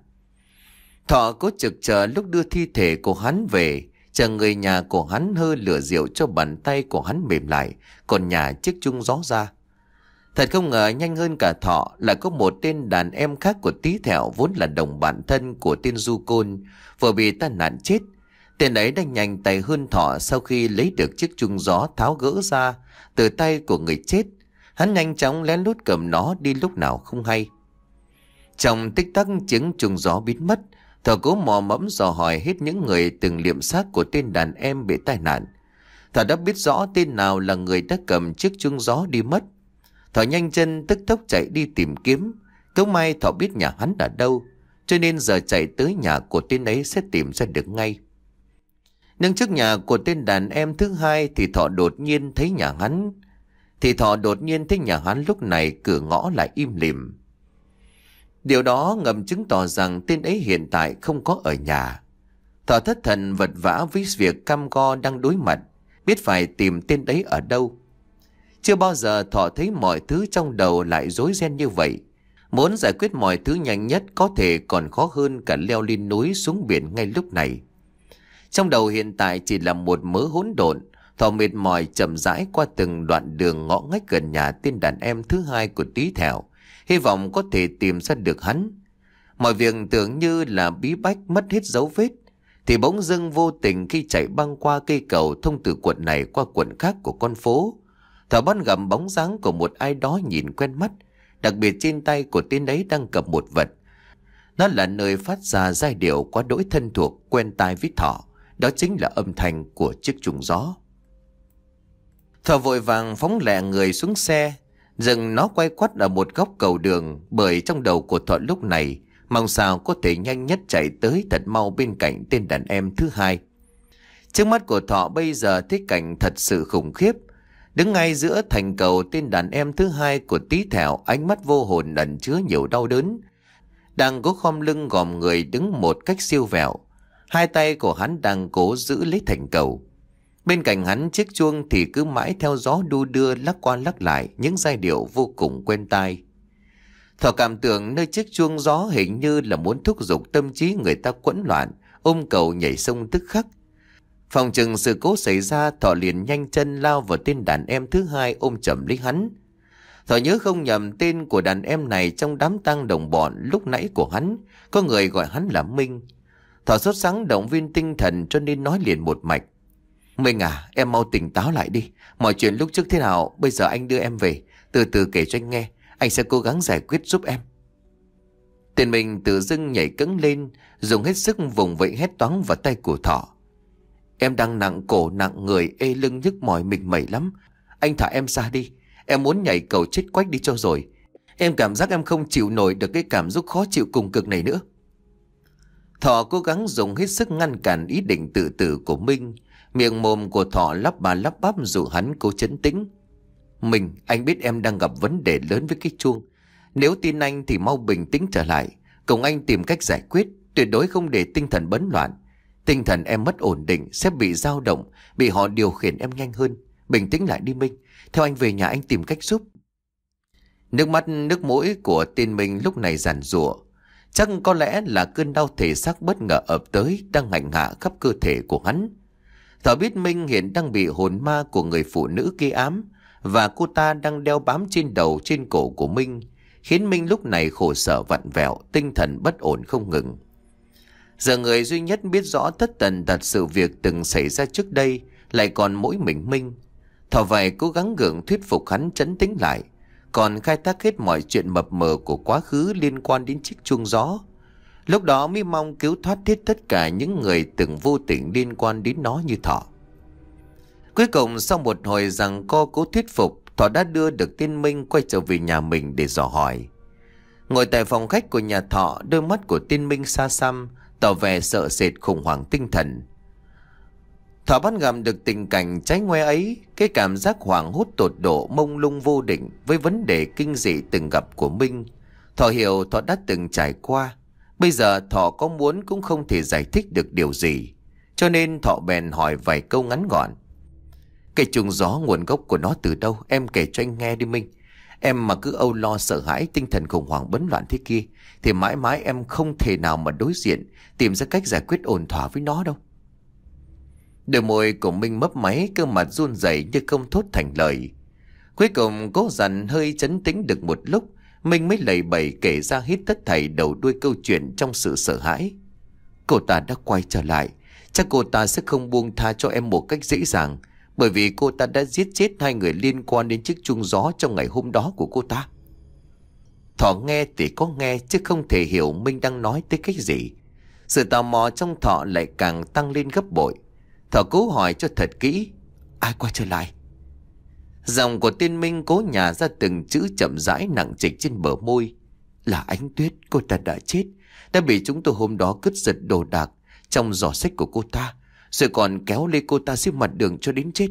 Thọ cố trực chờ lúc đưa thi thể của hắn về, chờ người nhà của hắn hơ lửa rượu cho bàn tay của hắn mềm lại, còn nhả chiếc chuông gió ra. Thật không ngờ nhanh hơn cả Thọ là có một tên đàn em khác của Tí Thẹo vốn là đồng bạn thân của tên du côn vừa bị tai nạn chết. Tên ấy đã nhanh tay hơn Thọ sau khi lấy được chiếc chuông gió tháo gỡ ra từ tay của người chết. Hắn nhanh chóng lén lút cầm nó đi lúc nào không hay. Trong tích tắc tiếng chuông gió biến mất, Thọ cố mò mẫm dò hỏi hết những người từng liệm xác của tên đàn em bị tai nạn. Thọ đã biết rõ tên nào là người đã cầm chiếc chuông gió đi mất. Thọ nhanh chân tức tốc chạy đi tìm kiếm. Cớ may Thọ biết nhà hắn ở đâu, cho nên giờ chạy tới nhà của tên ấy sẽ tìm ra được ngay. Nhưng trước nhà của tên đàn em thứ hai thì Thọ đột nhiên thấy nhà hắn. Thì Thọ đột nhiên thấy nhà hắn lúc này cửa ngõ lại im lìm. Điều đó ngầm chứng tỏ rằng tên ấy hiện tại không có ở nhà. Thọ thất thần vật vã với việc cam go đang đối mặt, biết phải tìm tên ấy ở đâu. Chưa bao giờ Thọ thấy mọi thứ trong đầu lại rối ren như vậy. Muốn giải quyết mọi thứ nhanh nhất có thể còn khó hơn cả leo lên núi xuống biển ngay lúc này. Trong đầu hiện tại chỉ là một mớ hỗn độn. Thọ mệt mỏi chậm rãi qua từng đoạn đường ngõ ngách gần nhà tên đàn em thứ hai của Tí Thẹo, hy vọng có thể tìm ra được hắn. Mọi việc tưởng như là bí bách mất hết dấu vết, thì bỗng dưng vô tình khi chạy băng qua cây cầu thông từ quận này qua quận khác của con phố, Thọ bắt gặp bóng dáng của một ai đó nhìn quen mắt, đặc biệt trên tay của tên ấy đang cầm một vật. Nó là nơi phát ra giai điệu quá đỗi thân thuộc quen tai với Thọ, đó chính là âm thanh của chiếc chuông gió. Thọ vội vàng phóng lẹ người xuống xe, dừng nó quay quắt ở một góc cầu đường, bởi trong đầu của Thọ lúc này mong sao có thể nhanh nhất chạy tới thật mau bên cạnh tên đàn em thứ hai. Trước mắt của Thọ bây giờ thấy cảnh thật sự khủng khiếp. Đứng ngay giữa thành cầu, tên đàn em thứ hai của Tí Thẹo, ánh mắt vô hồn ẩn chứa nhiều đau đớn, đang cố khom lưng gòm người đứng một cách siêu vẹo. Hai tay của hắn đang cố giữ lấy thành cầu. Bên cạnh hắn chiếc chuông thì cứ mãi theo gió đu đưa lắc qua lắc lại những giai điệu vô cùng quen tai. Thọ cảm tưởng nơi chiếc chuông gió hình như là muốn thúc giục tâm trí người ta quẫn loạn, ôm cầu nhảy sông tức khắc. Phòng chừng sự cố xảy ra, Thọ liền nhanh chân lao vào tên đàn em thứ hai ôm chầm lấy hắn. Thọ nhớ không nhầm, tên của đàn em này trong đám tang đồng bọn lúc nãy của hắn có người gọi hắn là Minh. Thọ sốt sắng động viên tinh thần cho nên nói liền một mạch: Minh à, em mau tỉnh táo lại đi. Mọi chuyện lúc trước thế nào, bây giờ anh đưa em về, từ từ kể cho anh nghe, anh sẽ cố gắng giải quyết giúp em. Tên Minh tự dưng nhảy cẫng lên, dùng hết sức vùng vẫy hét toáng vào tay của Thọ: Em đang nặng cổ nặng người, ê lưng nhức mỏi mình mẩy lắm. Anh thả em ra đi, em muốn nhảy cầu chết quách đi cho rồi. Em cảm giác em không chịu nổi được cái cảm giác khó chịu cùng cực này nữa. Thọ cố gắng dùng hết sức ngăn cản ý định tự tử của Minh. Miệng mồm của Thọ lắp bà lắp bắp dụ hắn cố trấn tĩnh. Mình, anh biết em đang gặp vấn đề lớn với cái chuông. Nếu tin anh thì mau bình tĩnh trở lại, cùng anh tìm cách giải quyết, tuyệt đối không để tinh thần bấn loạn. Tinh thần em mất ổn định sẽ bị dao động, bị họ điều khiển em nhanh hơn. Bình tĩnh lại đi Minh, theo anh về nhà anh tìm cách giúp. Nước mắt nước mũi của tên Minh lúc này giàn giụa. Chắc có lẽ là cơn đau thể xác bất ngờ ập tới đang hành hạ khắp cơ thể của hắn. Thọ biết Minh hiện đang bị hồn ma của người phụ nữ kia ám, và cô ta đang đeo bám trên đầu trên cổ của Minh, khiến Minh lúc này khổ sở vặn vẹo, tinh thần bất ổn không ngừng. Giờ người duy nhất biết rõ tất tần tật sự việc từng xảy ra trước đây lại còn mỗi mình Minh. Thọ vậy cố gắng gượng thuyết phục hắn trấn tĩnh lại, còn khai thác hết mọi chuyện mập mờ của quá khứ liên quan đến chiếc chuông gió. Lúc đó mới mong cứu thoát hết tất cả những người từng vô tình liên quan đến nó như Thọ. Cuối cùng sau một hồi giằng co cố thuyết phục, Thọ đã đưa được tên Minh quay trở về nhà mình để dò hỏi. Ngồi tại phòng khách của nhà Thọ, đôi mắt của tên Minh xa xăm, tỏ vẻ sợ sệt khủng hoảng tinh thần. Thọ bắt gặp được tình cảnh trái ngoe ấy, cái cảm giác hoảng hốt tột độ mông lung vô định với vấn đề kinh dị từng gặp của Minh. Thọ hiểu Thọ đã từng trải qua. Bây giờ Thọ có muốn cũng không thể giải thích được điều gì, cho nên Thọ bèn hỏi vài câu ngắn gọn. Cái chuông gió nguồn gốc của nó từ đâu, em kể cho anh nghe đi Minh. Em mà cứ âu lo sợ hãi, tinh thần khủng hoảng bấn loạn thế kia, thì mãi mãi em không thể nào mà đối diện, tìm ra cách giải quyết ổn thỏa với nó đâu. Đôi môi của Minh mấp máy, cơ mặt run rẩy như không thốt thành lời. Cuối cùng cố dằn hơi trấn tĩnh được một lúc, Minh mới lầy bẩy kể ra hết tất thảy đầu đuôi câu chuyện trong sự sợ hãi. Cô ta đã quay trở lại, chắc cô ta sẽ không buông tha cho em một cách dễ dàng, bởi vì cô ta đã giết chết hai người liên quan đến chiếc chuông gió trong ngày hôm đó của cô ta. Thọ nghe thì có nghe chứ không thể hiểu Minh đang nói tới cái gì. Sự tò mò trong Thọ lại càng tăng lên gấp bội. Thọ cố hỏi cho thật kỹ: Ai quay trở lại? Giọng của tên Minh cố nhả ra từng chữ chậm rãi nặng trịch trên bờ môi: Là Ánh Tuyết, cô ta đã chết, đã bị chúng tôi hôm đó cướp giật đồ đạc trong giỏ xách của cô ta, rồi còn kéo lê cô ta xuống mặt đường cho đến chết.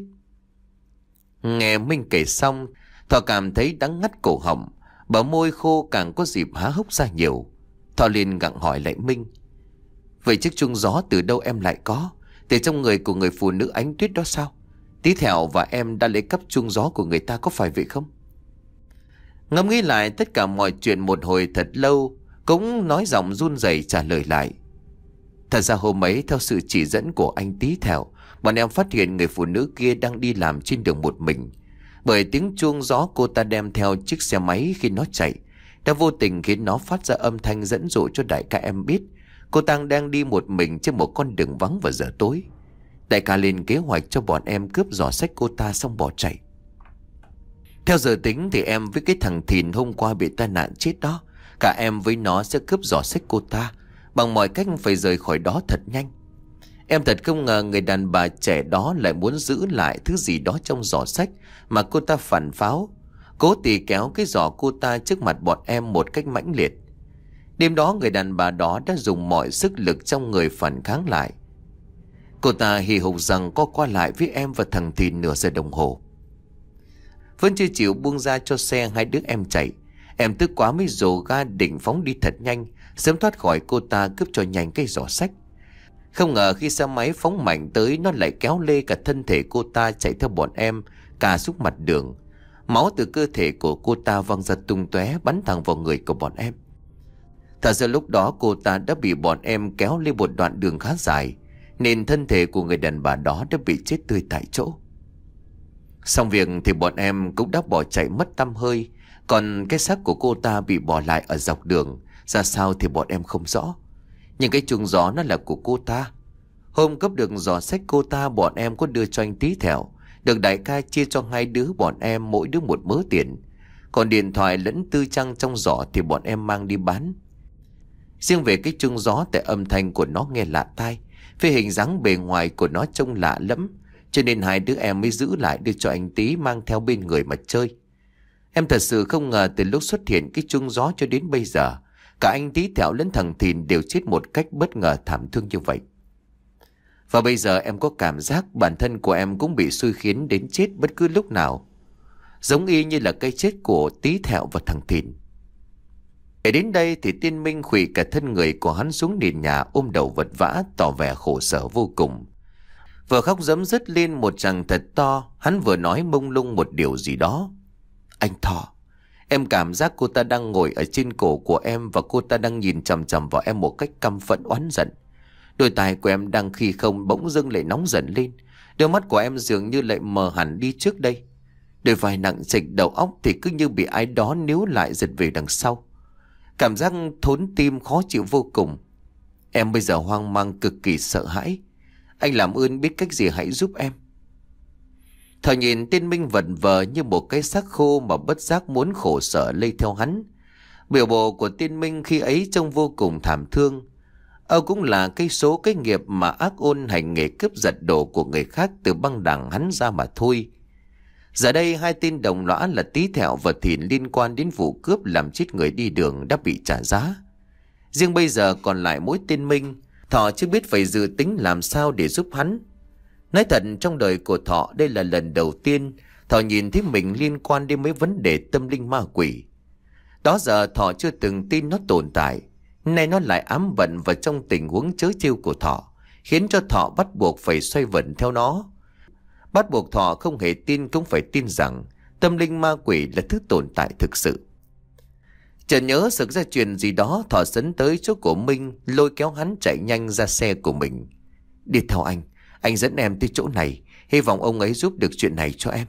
Nghe Minh kể xong, Thọ cảm thấy đắng ngắt cổ họng, bờ môi khô càng có dịp há hốc ra nhiều. Thọ liền gặng hỏi lại Minh: Vậy chiếc chuông gió từ đâu em lại có? Từ trong người của người phụ nữ Ánh Tuyết đó sao? Tí Thẹo và em đã lấy cắp chuông gió của người ta, có phải vậy không? Ngẫm nghĩ lại tất cả mọi chuyện một hồi thật lâu, cũng nói giọng run rẩy trả lời lại. Thật ra hôm ấy theo sự chỉ dẫn của anh Tí Thẹo, bọn em phát hiện người phụ nữ kia đang đi làm trên đường một mình. Bởi tiếng chuông gió cô ta đem theo chiếc xe máy khi nó chạy đã vô tình khiến nó phát ra âm thanh dẫn dụ cho đại ca em biết cô ta đang đi một mình trên một con đường vắng vào giờ tối. Đại ca lên kế hoạch cho bọn em cướp giỏ xách cô ta xong bỏ chạy. Theo giờ tính thì em với cái thằng Thìn hôm qua bị tai nạn chết đó, cả em với nó sẽ cướp giỏ xách cô ta, bằng mọi cách phải rời khỏi đó thật nhanh. Em thật không ngờ người đàn bà trẻ đó lại muốn giữ lại thứ gì đó trong giỏ xách mà cô ta phản pháo, cố tì kéo cái giỏ cô ta trước mặt bọn em một cách mãnh liệt. Đêm đó người đàn bà đó đã dùng mọi sức lực trong người phản kháng lại. Cô ta hì hục rằng có qua lại với em và thằng Thìn nửa giờ đồng hồ. Vẫn chưa chịu buông ra cho xe hai đứa em chạy. Em tức quá mới dồ ga định phóng đi thật nhanh, sớm thoát khỏi cô ta cướp cho nhanh cái giỏ xách. Không ngờ khi xe máy phóng mạnh tới, nó lại kéo lê cả thân thể cô ta chạy theo bọn em cà xuống mặt đường. Máu từ cơ thể của cô ta văng ra tung tóe bắn thẳng vào người của bọn em. Thật ra lúc đó cô ta đã bị bọn em kéo lên một đoạn đường khá dài, nên thân thể của người đàn bà đó đã bị chết tươi tại chỗ. Xong việc thì bọn em cũng đã bỏ chạy mất tăm hơi. Còn cái xác của cô ta bị bỏ lại ở dọc đường, ra sao thì bọn em không rõ. Nhưng cái chuông gió nó là của cô ta. Hôm cướp được giỏ xách cô ta, bọn em có đưa cho anh Tí Thẹo, được đại ca chia cho hai đứa bọn em mỗi đứa một mớ tiền. Còn điện thoại lẫn tư trang trong giỏ thì bọn em mang đi bán. Riêng về cái chuông gió, tại âm thanh của nó nghe lạ tai, về hình dáng bề ngoài của nó trông lạ lắm, cho nên hai đứa em mới giữ lại đưa cho anh Tí mang theo bên người mà chơi. Em thật sự không ngờ từ lúc xuất hiện cái chuông gió cho đến bây giờ, cả anh Tí Thẹo lẫn thằng Thìn đều chết một cách bất ngờ thảm thương như vậy. Và bây giờ em có cảm giác bản thân của em cũng bị xui khiến đến chết bất cứ lúc nào, giống y như là cái chết của Tí Thẹo và thằng Thìn. Để đến đây thì Tiên Minh khuỵu cả thân người của hắn xuống nền nhà, ôm đầu vật vã, tỏ vẻ khổ sở vô cùng. Vừa khóc giấm dứt lên một tràng thật to, hắn vừa nói mông lung một điều gì đó. Anh Thọ, em cảm giác cô ta đang ngồi ở trên cổ của em, và cô ta đang nhìn chằm chằm vào em một cách căm phẫn oán giận. Đôi tai của em đang khi không bỗng dưng lại nóng dần lên, đôi mắt của em dường như lại mờ hẳn đi trước đây. Đôi vai nặng trịch, đầu óc thì cứ như bị ai đó níu lại giật về đằng sau. Cảm giác thốn tim khó chịu vô cùng. Em bây giờ hoang mang cực kỳ sợ hãi. Anh làm ơn biết cách gì hãy giúp em. Thợ nhìn Tiên Minh vật vờ như một cái xác khô mà bất giác muốn khổ sở lây theo hắn. Biểu bộ của Tiên Minh khi ấy trông vô cùng thảm thương. Âu cũng là cái số cái nghiệp mà ác ôn hành nghề cướp giật đồ của người khác từ băng đảng hắn ra mà thôi. Giờ đây hai tên đồng lõa là Tí Thẹo và Thìn liên quan đến vụ cướp làm chết người đi đường đã bị trả giá. Riêng bây giờ còn lại mỗi Tiên Minh, Thọ chưa biết phải dự tính làm sao để giúp hắn. Nói thật, trong đời của Thọ đây là lần đầu tiên Thọ nhìn thấy mình liên quan đến mấy vấn đề tâm linh ma quỷ. Đó giờ Thọ chưa từng tin nó tồn tại, nay nó lại ám vận vào trong tình huống trớ trêu của Thọ, khiến cho Thọ bắt buộc phải xoay vần theo nó. Bắt buộc Thọ không hề tin cũng phải tin rằng tâm linh ma quỷ là thứ tồn tại thực sự. Chợt nhớ sực ra chuyện gì đó, Thọ sấn tới chỗ của Minh, lôi kéo hắn chạy nhanh ra xe của mình. Đi theo anh, anh dẫn em tới chỗ này, hy vọng ông ấy giúp được chuyện này cho em.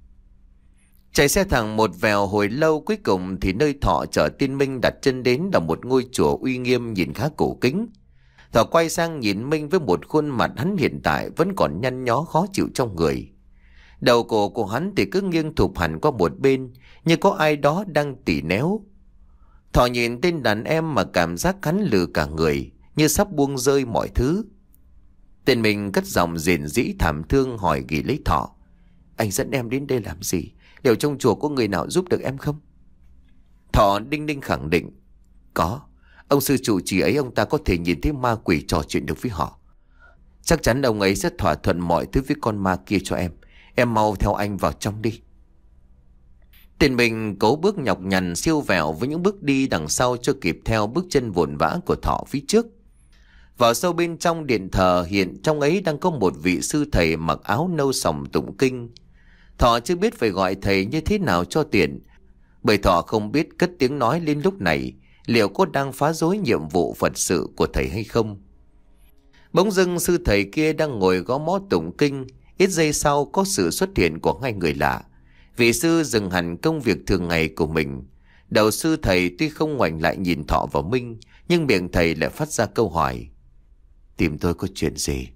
Chạy xe thẳng một vèo hồi lâu, cuối cùng thì nơi Thọ chở Tiên Minh đặt chân đến là một ngôi chùa uy nghiêm nhìn khá cổ kính. Thọ quay sang nhìn Minh với một khuôn mặt hắn hiện tại vẫn còn nhăn nhó khó chịu trong người. Đầu cổ của hắn thì cứ nghiêng thụp hẳn qua một bên, như có ai đó đang tỉ néo. Thọ nhìn tên đàn em mà cảm giác hắn lừ cả người, như sắp buông rơi mọi thứ. Tên mình cất giọng rền rĩ thảm thương hỏi ghi lấy Thọ. Anh dẫn em đến đây làm gì? Liệu trong chùa có người nào giúp được em không? Thọ đinh ninh khẳng định. Có, ông sư trụ trì ấy, ông ta có thể nhìn thấy ma quỷ trò chuyện được với họ. Chắc chắn ông ấy sẽ thỏa thuận mọi thứ với con ma kia cho em. Em mau theo anh vào trong đi. Tên mình cố bước nhọc nhằn siêu vẹo với những bước đi đằng sau cho kịp theo bước chân vội vã của Thọ phía trước. Vào sâu bên trong điện thờ, hiện trong ấy đang có một vị sư thầy mặc áo nâu sòng tụng kinh. Thọ chưa biết phải gọi thầy như thế nào cho tiện, Bởi Thọ không biết cất tiếng nói lên lúc này liệu có đang phá rối nhiệm vụ Phật sự của thầy hay không. Bỗng dưng sư thầy kia đang ngồi gõ mõ tụng kinh. Ít giây sau có sự xuất hiện của hai người lạ. Vị sư dừng hẳn công việc thường ngày của mình. Đầu sư thầy tuy không ngoảnh lại nhìn Thọ và Minh, nhưng miệng thầy lại phát ra câu hỏi: tìm tôi có chuyện gì?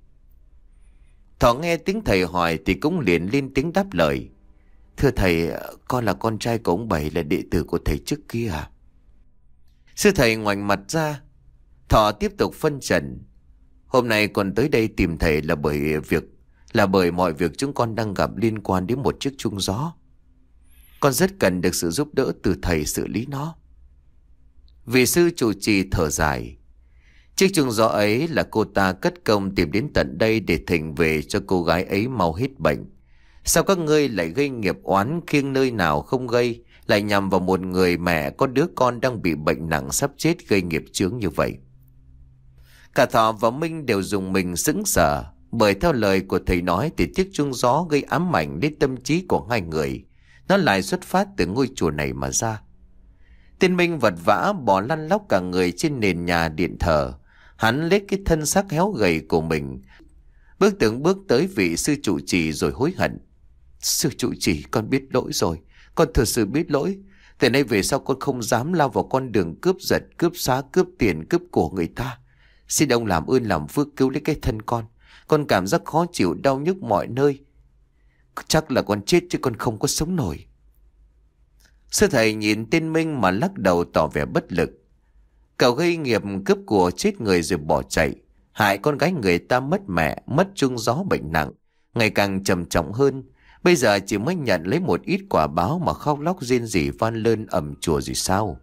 Thọ nghe tiếng thầy hỏi thì cũng liền lên tiếng đáp lời: thưa thầy, con là con trai của ông Bảy, là đệ tử của thầy trước kia à? Sư thầy ngoảnh mặt ra. Thọ tiếp tục phân trần: hôm nay con tới đây tìm thầy là bởi việc Là bởi mọi việc chúng con đang gặp liên quan đến một chiếc chuông gió. Con rất cần được sự giúp đỡ từ thầy xử lý nó. Vị sư trụ trì thở dài: chiếc chuông gió ấy là cô ta cất công tìm đến tận đây để thỉnh về cho cô gái ấy mau hết bệnh. Sao các ngươi lại gây nghiệp oán khiêng nơi nào không gây, lại nhằm vào một người mẹ có đứa con đang bị bệnh nặng sắp chết, gây nghiệp chướng như vậy? Cả Thọ và Minh đều dùng mình sững sờ, bởi theo lời của thầy nói thì chiếc chuông gió gây ám ảnh đến tâm trí của hai người. Nó lại xuất phát từ ngôi chùa này mà ra. Tên Minh vật vã bỏ lăn lóc cả người trên nền nhà điện thờ. Hắn lấy cái thân xác héo gầy của mình, bước từng bước tới vị sư trụ trì rồi hối hận: sư trụ trì, con biết lỗi rồi. Con thật sự biết lỗi. Từ nay về sau con không dám lao vào con đường cướp giật, cướp xá, cướp tiền, cướp của người ta. Xin ông làm ơn làm phước cứu lấy cái thân con. Con cảm giác khó chịu, đau nhức mọi nơi. Chắc là con chết chứ con không có sống nổi. Sư thầy nhìn tên Minh mà lắc đầu tỏ vẻ bất lực. Cậu gây nghiệp cướp của chết người rồi bỏ chạy, hại con gái người ta mất mẹ, mất chuông gió bệnh nặng, ngày càng trầm trọng hơn. Bây giờ chỉ mới nhận lấy một ít quả báo mà khóc lóc rên rỉ van lơn ầm chùa gì sao?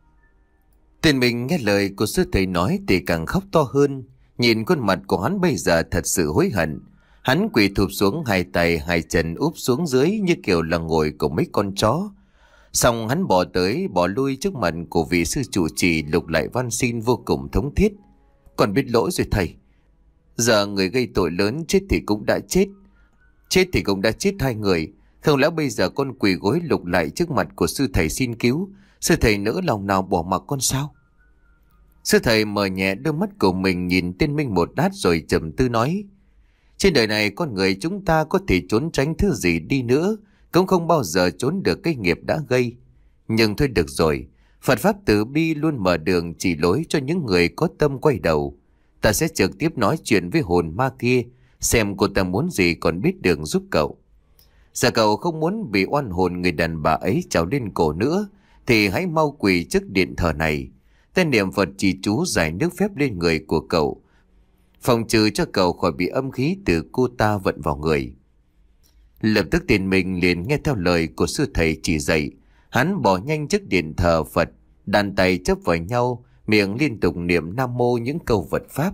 Tên Minh nghe lời của sư thầy nói thì càng khóc to hơn. Nhìn khuôn mặt của hắn bây giờ thật sự hối hận. Hắn quỳ thụp xuống, hai tay hai chân úp xuống dưới như kiểu là ngồi cùng mấy con chó. Xong hắn bỏ tới bỏ lui trước mặt của vị sư trụ trì, lục lại van xin vô cùng thống thiết: con biết lỗi rồi thầy. Giờ người gây tội lớn chết thì cũng đã chết. Chết thì cũng đã chết hai người. Không lẽ bây giờ con quỳ gối lục lại trước mặt của sư thầy xin cứu, sư thầy nỡ lòng nào bỏ mặc con sao? Sư thầy mở nhẹ đôi mắt của mình nhìn tên Minh một lát rồi trầm tư nói: trên đời này con người chúng ta có thể trốn tránh thứ gì đi nữa cũng không bao giờ trốn được cái nghiệp đã gây. Nhưng thôi được rồi, Phật pháp từ bi luôn mở đường chỉ lối cho những người có tâm quay đầu. Ta sẽ trực tiếp nói chuyện với hồn ma kia, xem cô ta muốn gì còn biết đường giúp cậu. Giờ cậu không muốn bị oan hồn người đàn bà ấy trào lên cổ nữa thì hãy mau quỳ trước điện thờ này. Tên niệm Phật chỉ chú giải nước phép lên người của cậu, phòng trừ cho cậu khỏi bị âm khí từ cô ta vận vào người. Lập tức tên mình liền nghe theo lời của sư thầy chỉ dạy. Hắn bỏ nhanh trước điện thờ Phật, đàn tay chấp vào nhau, miệng liên tục niệm nam mô những câu Phật pháp.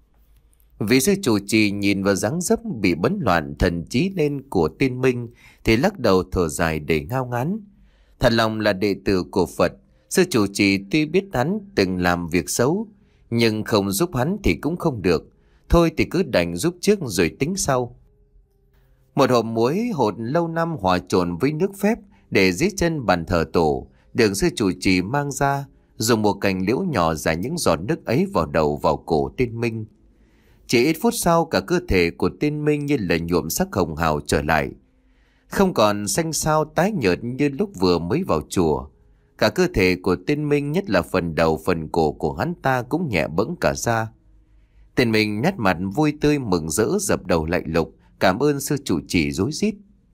Vị sư chủ trì nhìn vào dáng dấp bị bấn loạn thần trí lên của tên Minh thì lắc đầu thở dài để ngao ngán. Thật lòng là đệ tử của Phật, sư chủ trì tuy biết hắn từng làm việc xấu, nhưng không giúp hắn thì cũng không được. Thôi thì cứ đành giúp trước rồi tính sau. Một hộp muối hột lâu năm hòa trộn với nước phép để dưới chân bàn thờ tổ, được sư chủ trì mang ra, dùng một cành liễu nhỏ rải những giọt nước ấy vào đầu vào cổ tên Minh. Chỉ ít phút sau, cả cơ thể của tên Minh như là nhuộm sắc hồng hào trở lại, không còn xanh xao tái nhợt như lúc vừa mới vào chùa. Cả cơ thể của tên Minh, nhất là phần đầu phần cổ của hắn ta cũng nhẹ bẫng cả ra. Tên Minh nét mặt vui tươi mừng rỡ, dập đầu lạy lục cảm ơn sư chủ trì rối rít.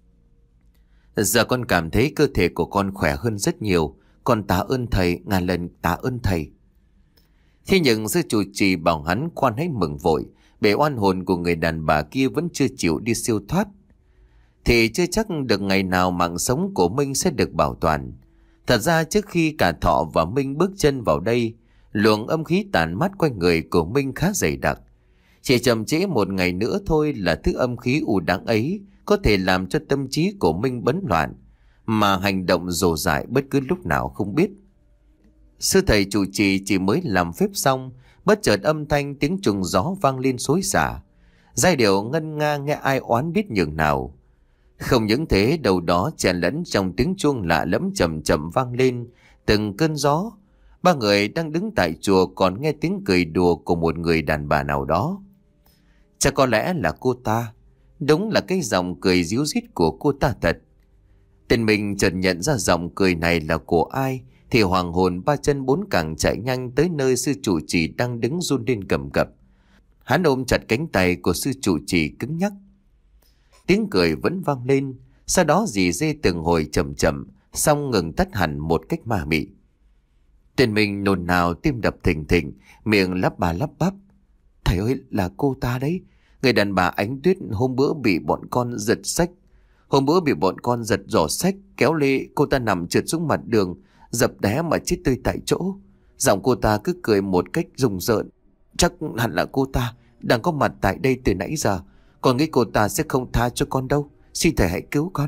Giờ con cảm thấy cơ thể của con khỏe hơn rất nhiều. Con tạ ơn thầy, ngàn lần tạ ơn thầy. Thế nhưng sư chủ trì bảo hắn khoan hãy mừng vội, bể oan hồn của người đàn bà kia vẫn chưa chịu đi siêu thoát, thì chưa chắc được ngày nào mạng sống của Minh sẽ được bảo toàn. Thật ra trước khi cả Thọ và Minh bước chân vào đây, luồng âm khí tàn mát quanh người của Minh khá dày đặc. Chỉ chậm trễ một ngày nữa thôi là thứ âm khí u đáng ấy có thể làm cho tâm trí của Minh bấn loạn, mà hành động rồ dại bất cứ lúc nào không biết. Sư thầy chủ trì chỉ mới làm phép xong, bất chợt âm thanh tiếng trùng gió vang lên xối xả, giai điệu ngân nga nghe ai oán biết nhường nào. Không những thế, đâu đó chèn lẫn trong tiếng chuông lạ lẫm chậm chậm vang lên từng cơn gió. Ba người đang đứng tại chùa còn nghe tiếng cười đùa của một người đàn bà nào đó. Chắc có lẽ là cô ta. Đúng là cái giọng cười ríu rít của cô ta thật. Tên mình chợt nhận ra giọng cười này là của ai thì hoàng hồn ba chân bốn cẳng chạy nhanh tới nơi sư trụ trì đang đứng run lên cầm cập. Hắn ôm chặt cánh tay của sư trụ trì cứng nhắc. Tiếng cười vẫn vang lên, sau đó rì rê từng hồi chậm chậm, xong ngừng tắt hẳn một cách ma mị. Tên mình nôn nao, tim đập thình thình, miệng lắp bà lắp bắp. Thầy ơi, là cô ta đấy, người đàn bà Ánh Tuyết hôm bữa bị bọn con giật sách. Hôm bữa bị bọn con giật giỏ sách, kéo lê cô ta nằm trượt xuống mặt đường, dập đé mà chết tươi tại chỗ. Giọng cô ta cứ cười một cách rùng rợn. Chắc hẳn là cô ta đang có mặt tại đây từ nãy giờ. Con nghĩ cô ta sẽ không tha cho con đâu. Xin thầy hãy cứu con.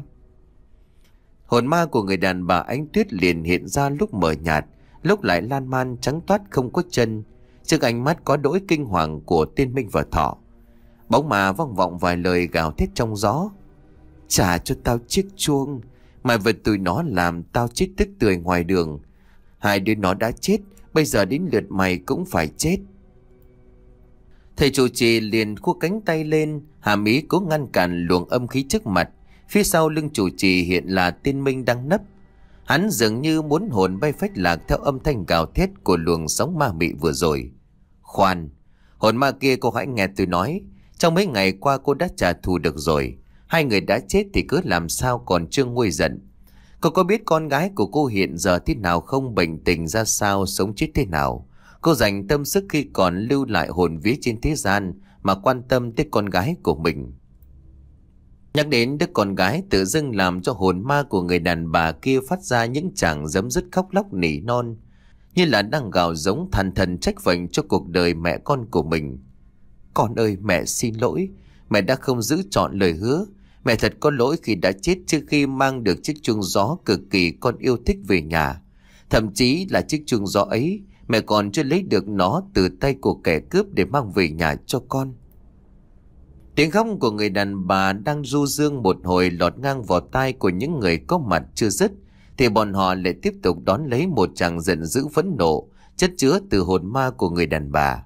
Hồn ma của người đàn bà Ánh Tuyết liền hiện ra, lúc mờ nhạt, lúc lại lan man trắng toát không có chân. Trước ánh mắt có đỗi kinh hoàng của tên Minh và Thọ, bóng ma vang vọng vài lời gào thét trong gió. Trả cho tao chiếc chuông mà vật tụi nó làm tao chết tức tưởi ngoài đường. Hai đứa nó đã chết, bây giờ đến lượt mày cũng phải chết. Thầy trụ trì liền khua cánh tay lên, hàm ý cố ngăn cản luồng âm khí trước mặt. Phía sau lưng trụ trì hiện là tên Minh đang nấp. Hắn dường như muốn hồn bay phách lạc theo âm thanh gào thét của luồng sóng ma mị vừa rồi. Khoan, hồn ma kia, cô hãy nghe tôi nói. Trong mấy ngày qua cô đã trả thù được rồi. Hai người đã chết thì cứ làm sao còn chưa nguôi giận. Cô có biết con gái của cô hiện giờ thế nào không, bệnh tình ra sao, sống chết thế nào? Cô dành tâm sức khi còn lưu lại hồn vía trên thế gian mà quan tâm tới con gái của mình. Nhắc đến đứa con gái tự dưng làm cho hồn ma của người đàn bà kia phát ra những tràng giấm dứt khóc lóc nỉ non, như là đang gào giống than thần trách phận cho cuộc đời mẹ con của mình. Con ơi, mẹ xin lỗi. Mẹ đã không giữ trọn lời hứa. Mẹ thật có lỗi khi đã chết trước khi mang được chiếc chuông gió cực kỳ con yêu thích về nhà. Thậm chí là chiếc chuông gió ấy, mẹ còn chưa lấy được nó từ tay của kẻ cướp để mang về nhà cho con. Tiếng khóc của người đàn bà đang du dương một hồi lọt ngang vào tai của những người có mặt chưa dứt, thì bọn họ lại tiếp tục đón lấy một tràng giận dữ phẫn nộ chất chứa từ hồn ma của người đàn bà.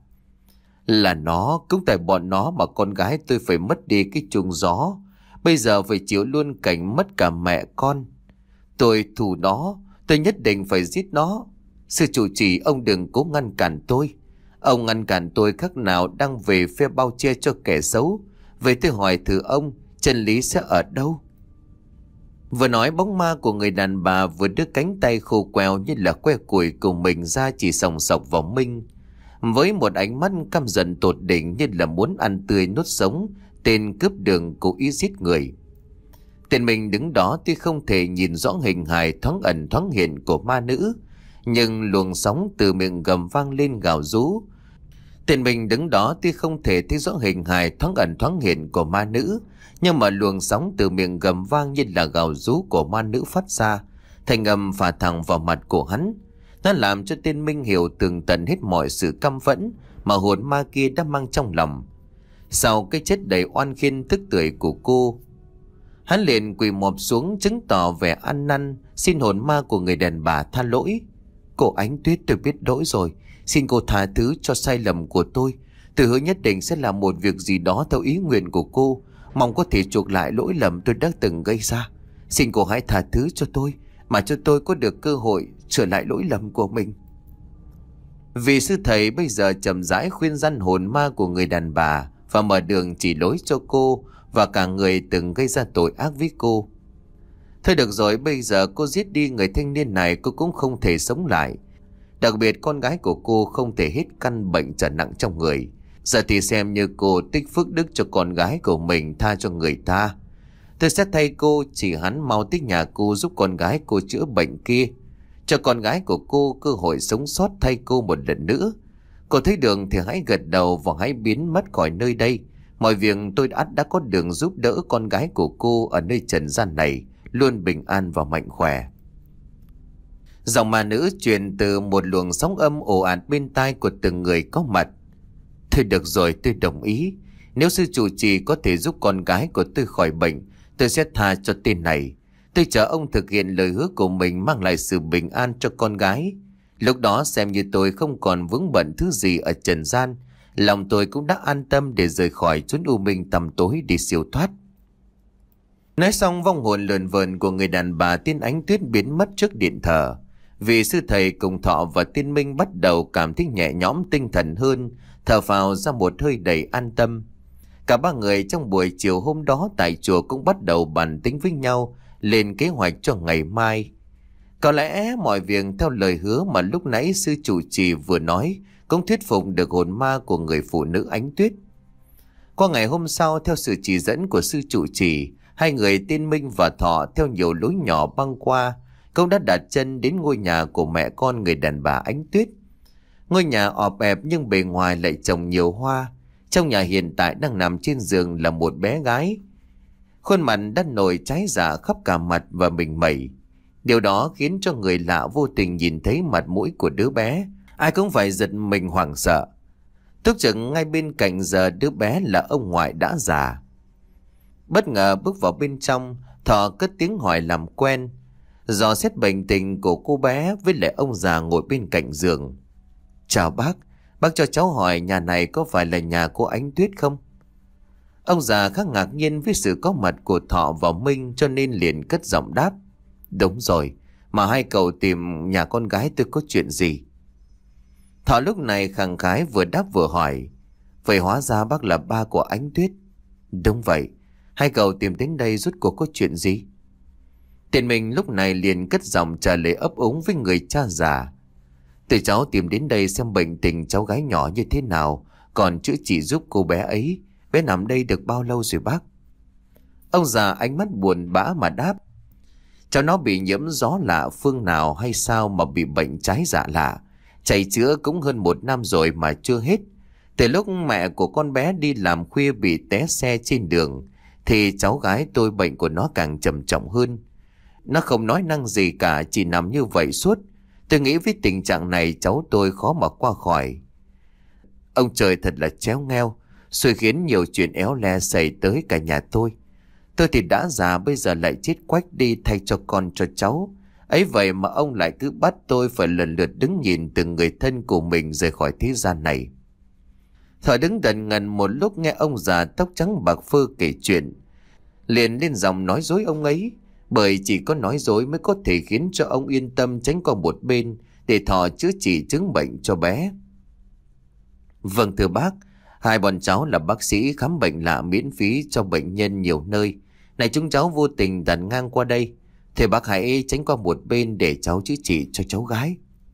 Là nó, cũng tại bọn nó mà con gái tôi phải mất đi cái chuông gió. Bây giờ phải chịu luôn cảnh mất cả mẹ con. Tôi thù nó, tôi nhất định phải giết nó. Sư trụ trì, ông đừng cố ngăn cản tôi. Ông ngăn cản tôi khác nào đang về phe bao che cho kẻ xấu. Vậy tôi hỏi thử ông, chân lý sẽ ở đâu? Vừa nói, bóng ma của người đàn bà vừa đưa cánh tay khô queo như là que củi của mình ra chỉ sòng sọc vào Minh, với một ánh mắt căm giận tột đỉnh, như là muốn ăn tươi nuốt sống tên cướp đường cố ý giết người. Tên mình đứng đó tuy không thể nhìn rõ hình hài thoáng ẩn thoáng hiện của ma nữ, nhưng luồng sóng từ miệng gầm vang lên gào rú. Tên mình đứng đó tuy không thể thấy rõ hình hài thoáng ẩn thoáng hiện của ma nữ, nhưng mà luồng sóng từ miệng gầm vang như là gào rú của ma nữ phát ra, thành âm phả thẳng vào mặt của hắn. Nó làm cho tên Minh hiểu tường tận hết mọi sự căm phẫn mà hồn ma kia đã mang trong lòng. Sau cái chết đầy oan khiên tức tưởi của cô, hắn liền quỳ mọp xuống chứng tỏ vẻ ăn năn, xin hồn ma của người đàn bà tha lỗi. Cô Ánh Tuyết, tôi biết lỗi rồi, xin cô tha thứ cho sai lầm của tôi. Tôi hứa nhất định sẽ làm một việc gì đó theo ý nguyện của cô, mong có thể chuộc lại lỗi lầm tôi đã từng gây ra. Xin cô hãy tha thứ cho tôi, mà cho tôi có được cơ hội sửa lại lỗi lầm của mình. Vì sư thầy bây giờ chậm rãi khuyên răn hồn ma của người đàn bà và mở đường chỉ lối cho cô và cả người từng gây ra tội ác với cô. Thôi được rồi, bây giờ cô giết đi người thanh niên này, cô cũng không thể sống lại. Đặc biệt con gái của cô không thể hết căn bệnh trở nặng trong người. Giờ thì xem như cô tích phước đức cho con gái của mình, tha cho người ta. Tôi sẽ thay cô, chỉ hắn mau tới nhà cô giúp con gái cô chữa bệnh kia, cho con gái của cô cơ hội sống sót thay cô một lần nữa. Cô thấy đường thì hãy gật đầu và hãy biến mất khỏi nơi đây. Mọi việc tôi đã, đã có đường giúp đỡ con gái của cô ở nơi trần gian này luôn bình an và mạnh khỏe. Giọng ma nữ truyền từ một luồng sóng âm ồ ạt bên tai của từng người có mặt. Thôi được rồi, tôi đồng ý. Nếu sư trụ trì có thể giúp con gái của tôi khỏi bệnh Tôi sẽ tha cho tên này. Tôi chờ ông thực hiện lời hứa của mình mang lại sự bình an cho con gái. Lúc đó xem như tôi không còn vướng bận thứ gì ở trần gian. Lòng tôi cũng đã an tâm để rời khỏi chốn u minh tăm tối đi siêu thoát. Nói xong, vong hồn lượn vờn của người đàn bà tên Ánh Tuyết biến mất trước điện thờ. Vị sư thầy cùng Thọ và Tiên Minh bắt đầu cảm thấy nhẹ nhõm tinh thần hơn, thở phào ra một hơi đầy an tâm. Cả ba người trong buổi chiều hôm đó tại chùa cũng bắt đầu bàn tính với nhau lên kế hoạch cho ngày mai. Có lẽ mọi việc theo lời hứa mà lúc nãy sư trụ trì vừa nói cũng thuyết phục được hồn ma của người phụ nữ Ánh Tuyết. Qua ngày hôm sau, theo sự chỉ dẫn của sư trụ trì, hai người Tiên Minh và Thọ theo nhiều lối nhỏ băng qua cũng đã đặt chân đến ngôi nhà của mẹ con người đàn bà Ánh Tuyết. Ngôi nhà ọp ẹp nhưng bề ngoài lại trồng nhiều hoa. Trong nhà hiện tại đang nằm trên giường là một bé gái. Khuôn mặt đã nổi cháy rạ khắp cả mặt và mình mẩy. Điều đó khiến cho người lạ vô tình nhìn thấy mặt mũi của đứa bé, ai cũng phải giật mình hoảng sợ. Túc trực ngay bên cạnh giờ đứa bé là ông ngoại đã già. Bất ngờ bước vào bên trong, Thọ cất tiếng hỏi làm quen, dò xét bệnh tình của cô bé với lại ông già ngồi bên cạnh giường. Chào bác, bác cho cháu hỏi nhà này có phải là nhà cô Ánh Tuyết không? Ông già khá ngạc nhiên với sự có mặt của Thọ và Minh cho nên liền cất giọng đáp. Đúng rồi, mà hai cậu tìm nhà con gái tôi có chuyện gì? Thọ lúc này khẳng khái vừa đáp vừa hỏi. Vậy hóa ra bác là ba của Ánh Tuyết. Đúng vậy, hai cậu tìm đến đây rốt cuộc có chuyện gì? Tiền mình lúc này liền cất giọng trả lời ấp úng với người cha già. Tụi cháu tìm đến đây xem bệnh tình cháu gái nhỏ như thế nào, còn chữa trị giúp cô bé ấy. Bé nằm đây được bao lâu rồi bác? Ông già ánh mắt buồn bã mà đáp. Cháu nó bị nhiễm gió lạ phương nào hay sao mà bị bệnh trái dạ lạ. Chạy chữa cũng hơn một năm rồi mà chưa hết. Từ lúc mẹ của con bé đi làm khuya bị té xe trên đường, thì cháu gái tôi bệnh của nó càng trầm trọng hơn. Nó không nói năng gì cả, chỉ nằm như vậy suốt. Tôi nghĩ với tình trạng này cháu tôi khó mà qua khỏi. Ông trời thật là chéo ngheo, xui khiến nhiều chuyện éo le xảy tới cả nhà tôi. Tôi thì đã già bây giờ lại chết quách đi thay cho con cho cháu. Ấy vậy mà ông lại cứ bắt tôi phải lần lượt đứng nhìn từng người thân của mình rời khỏi thế gian này. Thọ đứng đần ngần một lúc nghe ông già tóc trắng bạc phơ kể chuyện, liền lên giọng nói dối ông ấy. Bởi chỉ có nói dối mới có thể khiến cho ông yên tâm tránh qua một bên để Thọ chữa trị chứng bệnh cho bé. Vâng thưa bác, hai bọn cháu là bác sĩ khám bệnh lạ miễn phí cho bệnh nhân nhiều nơi. Này chúng cháu vô tình đặt ngang qua đây, thì bác hãy tránh qua một bên để cháu chữa trị cho cháu gái.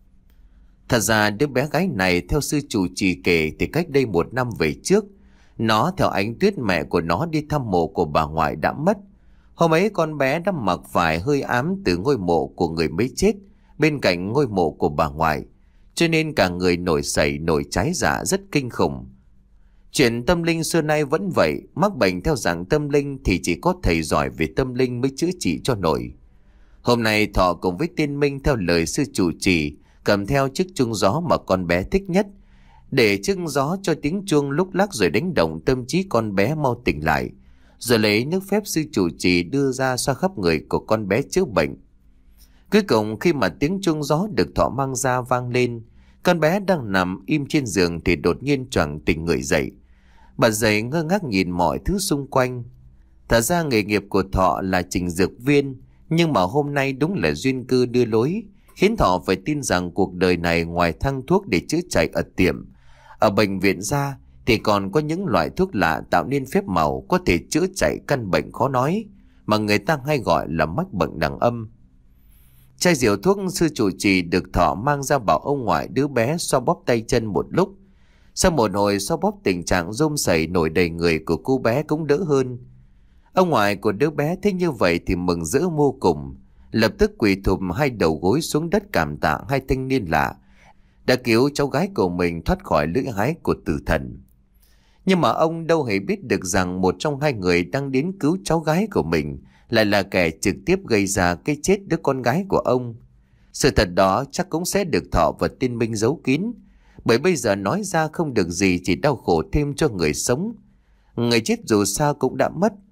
Thật ra đứa bé gái này theo sư chủ trì kể thì cách đây một năm về trước, nó theo Ánh Tuyết mẹ của nó đi thăm mộ của bà ngoại đã mất. Hôm ấy con bé đã mặc phải hơi ám từ ngôi mộ của người mới chết bên cạnh ngôi mộ của bà ngoại, cho nên cả người nổi sẩy nổi trái dạ rất kinh khủng. Chuyện tâm linh xưa nay vẫn vậy, mắc bệnh theo dạng tâm linh thì chỉ có thầy giỏi về tâm linh mới chữa trị cho nổi. Hôm nay Thọ cùng với Tiên Minh theo lời sư chủ trì cầm theo chiếc chuông gió mà con bé thích nhất, để chiếc gió cho tiếng chuông lúc lắc rồi đánh động tâm trí con bé mau tỉnh lại, rồi lấy nước phép sư chủ trì đưa ra xoa khắp người của con bé chữa bệnh. Cuối cùng khi mà tiếng chuông gió được Thọ mang ra vang lên, con bé đang nằm im trên giường thì đột nhiên choàng tỉnh người dậy. Bà dậy ngơ ngác nhìn mọi thứ xung quanh. Thật ra nghề nghiệp của Thọ là trình dược viên, nhưng mà hôm nay đúng là duyên cư đưa lối, khiến Thọ phải tin rằng cuộc đời này ngoài thang thuốc để chữa chạy ở tiệm, ở bệnh viện ra, thì còn có những loại thuốc lạ tạo nên phép màu có thể chữa chạy căn bệnh khó nói mà người ta hay gọi là mắc bệnh đằng âm. Chai rượu thuốc sư chủ trì được Thọ mang ra bảo ông ngoại đứa bé xoa bóp tay chân một lúc. Sau một hồi xoa bóp, tình trạng rôm sẩy nổi đầy người của cô bé cũng đỡ hơn. Ông ngoại của đứa bé thấy như vậy thì mừng rỡ vô cùng, lập tức quỳ thụp hai đầu gối xuống đất cảm tạ hai thanh niên lạ đã cứu cháu gái của mình thoát khỏi lưỡi hái của tử thần. Nhưng mà ông đâu hề biết được rằng một trong hai người đang đến cứu cháu gái của mình lại là kẻ trực tiếp gây ra cái chết đứa con gái của ông. Sự thật đó chắc cũng sẽ được Thọ và Tiên Minh giấu kín, bởi bây giờ nói ra không được gì, chỉ đau khổ thêm cho người sống. Người chết dù sao cũng đã mất,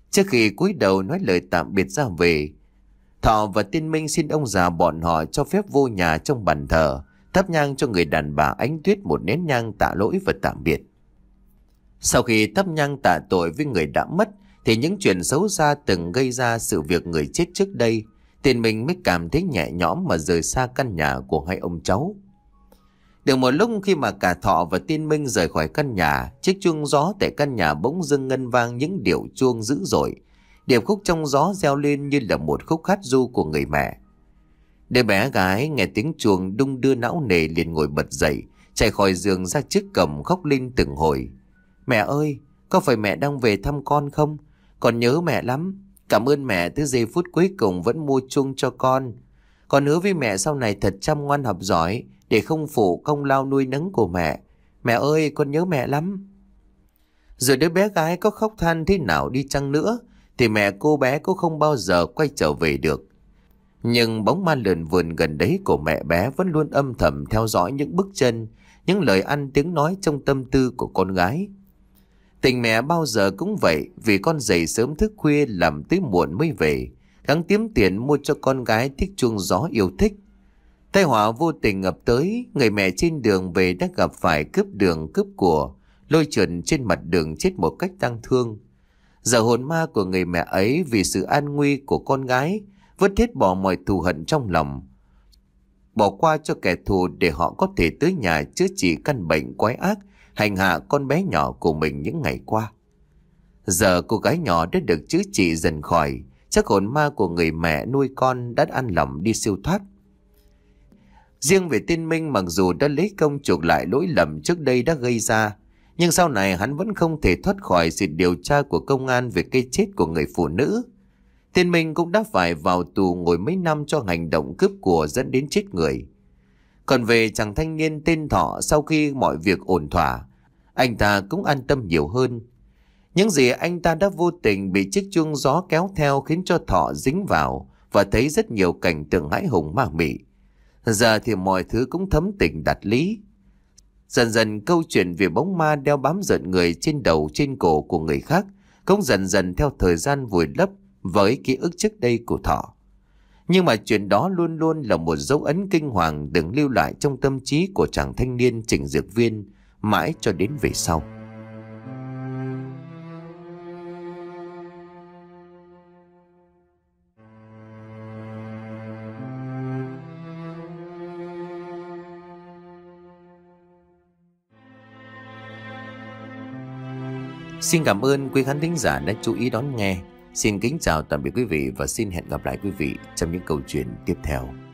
Trước khi cúi đầu nói lời tạm biệt ra về, Thọ và Tiên Minh xin ông già bọn họ cho phép vô nhà trong bàn thờ, thắp nhang cho người đàn bà Ánh Tuyết một nén nhang tạ lỗi và tạm biệt. Sau khi thắp nhang tạ tội với người đã mất, thì những chuyện xấu xa từng gây ra sự việc người chết trước đây, Tiên Minh mới cảm thấy nhẹ nhõm mà rời xa căn nhà của hai ông cháu. Được một lúc, khi mà cả Thọ và Tiên Minh rời khỏi căn nhà, chiếc chuông gió tại căn nhà bỗng dưng ngân vang những điệu chuông dữ dội. Điệp khúc trong gió reo lên như là một khúc hát ru của người mẹ. Đứa bé gái nghe tiếng chuông đung đưa não nề liền ngồi bật dậy, chạy khỏi giường ra trước cổng khóc lên từng hồi. Mẹ ơi, có phải mẹ đang về thăm con không? Con nhớ mẹ lắm. Cảm ơn mẹ tới giây phút cuối cùng vẫn mua chuông cho con. Con hứa với mẹ sau này thật chăm ngoan học giỏi, để không phụ công lao nuôi nấng của mẹ. Mẹ ơi, con nhớ mẹ lắm. Rồi đứa bé gái có khóc than thế nào đi chăng nữa, thì mẹ cô bé cũng không bao giờ quay trở về được. Nhưng bóng ma lượn vườn gần đấy của mẹ bé vẫn luôn âm thầm theo dõi những bước chân, những lời ăn tiếng nói trong tâm tư của con gái. Tình mẹ bao giờ cũng vậy, vì con dậy sớm thức khuya làm tới muộn mới về, gắng kiếm tiền mua cho con gái chiếc chuông gió yêu thích. Tai họa vô tình ập tới, người mẹ trên đường về đã gặp phải cướp đường cướp của, lôi trượt trên mặt đường chết một cách tang thương. Giờ hồn ma của người mẹ ấy vì sự an nguy của con gái vứt hết bỏ mọi thù hận trong lòng, bỏ qua cho kẻ thù để họ có thể tới nhà chữa trị căn bệnh quái ác hành hạ con bé nhỏ của mình những ngày qua. Giờ cô gái nhỏ đã được chữa trị dần khỏi, chắc hồn ma của người mẹ nuôi con đã an lòng đi siêu thoát. Riêng về Tiên Minh, mặc dù đã lấy công chuộc lại lỗi lầm trước đây đã gây ra, nhưng sau này hắn vẫn không thể thoát khỏi sự điều tra của công an về cái chết của người phụ nữ. Tiên Minh cũng đã phải vào tù ngồi mấy năm cho hành động cướp của dẫn đến chết người. Còn về chàng thanh niên tên Thọ, sau khi mọi việc ổn thỏa, anh ta cũng an tâm nhiều hơn. Những gì anh ta đã vô tình bị chiếc chuông gió kéo theo khiến cho Thọ dính vào và thấy rất nhiều cảnh tượng hãi hùng ma mị. Giờ thì mọi thứ cũng thấm tình đạt lý. Dần dần câu chuyện về bóng ma đeo bám rợn người trên đầu trên cổ của người khác cũng dần dần theo thời gian vùi lấp với ký ức trước đây của Thọ. Nhưng mà chuyện đó luôn luôn là một dấu ấn kinh hoàng đừng lưu lại trong tâm trí của chàng thanh niên Trình Dược Viên mãi cho đến về sau. Xin cảm ơn quý khán thính giả đã chú ý đón nghe. Xin kính chào tạm biệt quý vị và xin hẹn gặp lại quý vị trong những câu chuyện tiếp theo.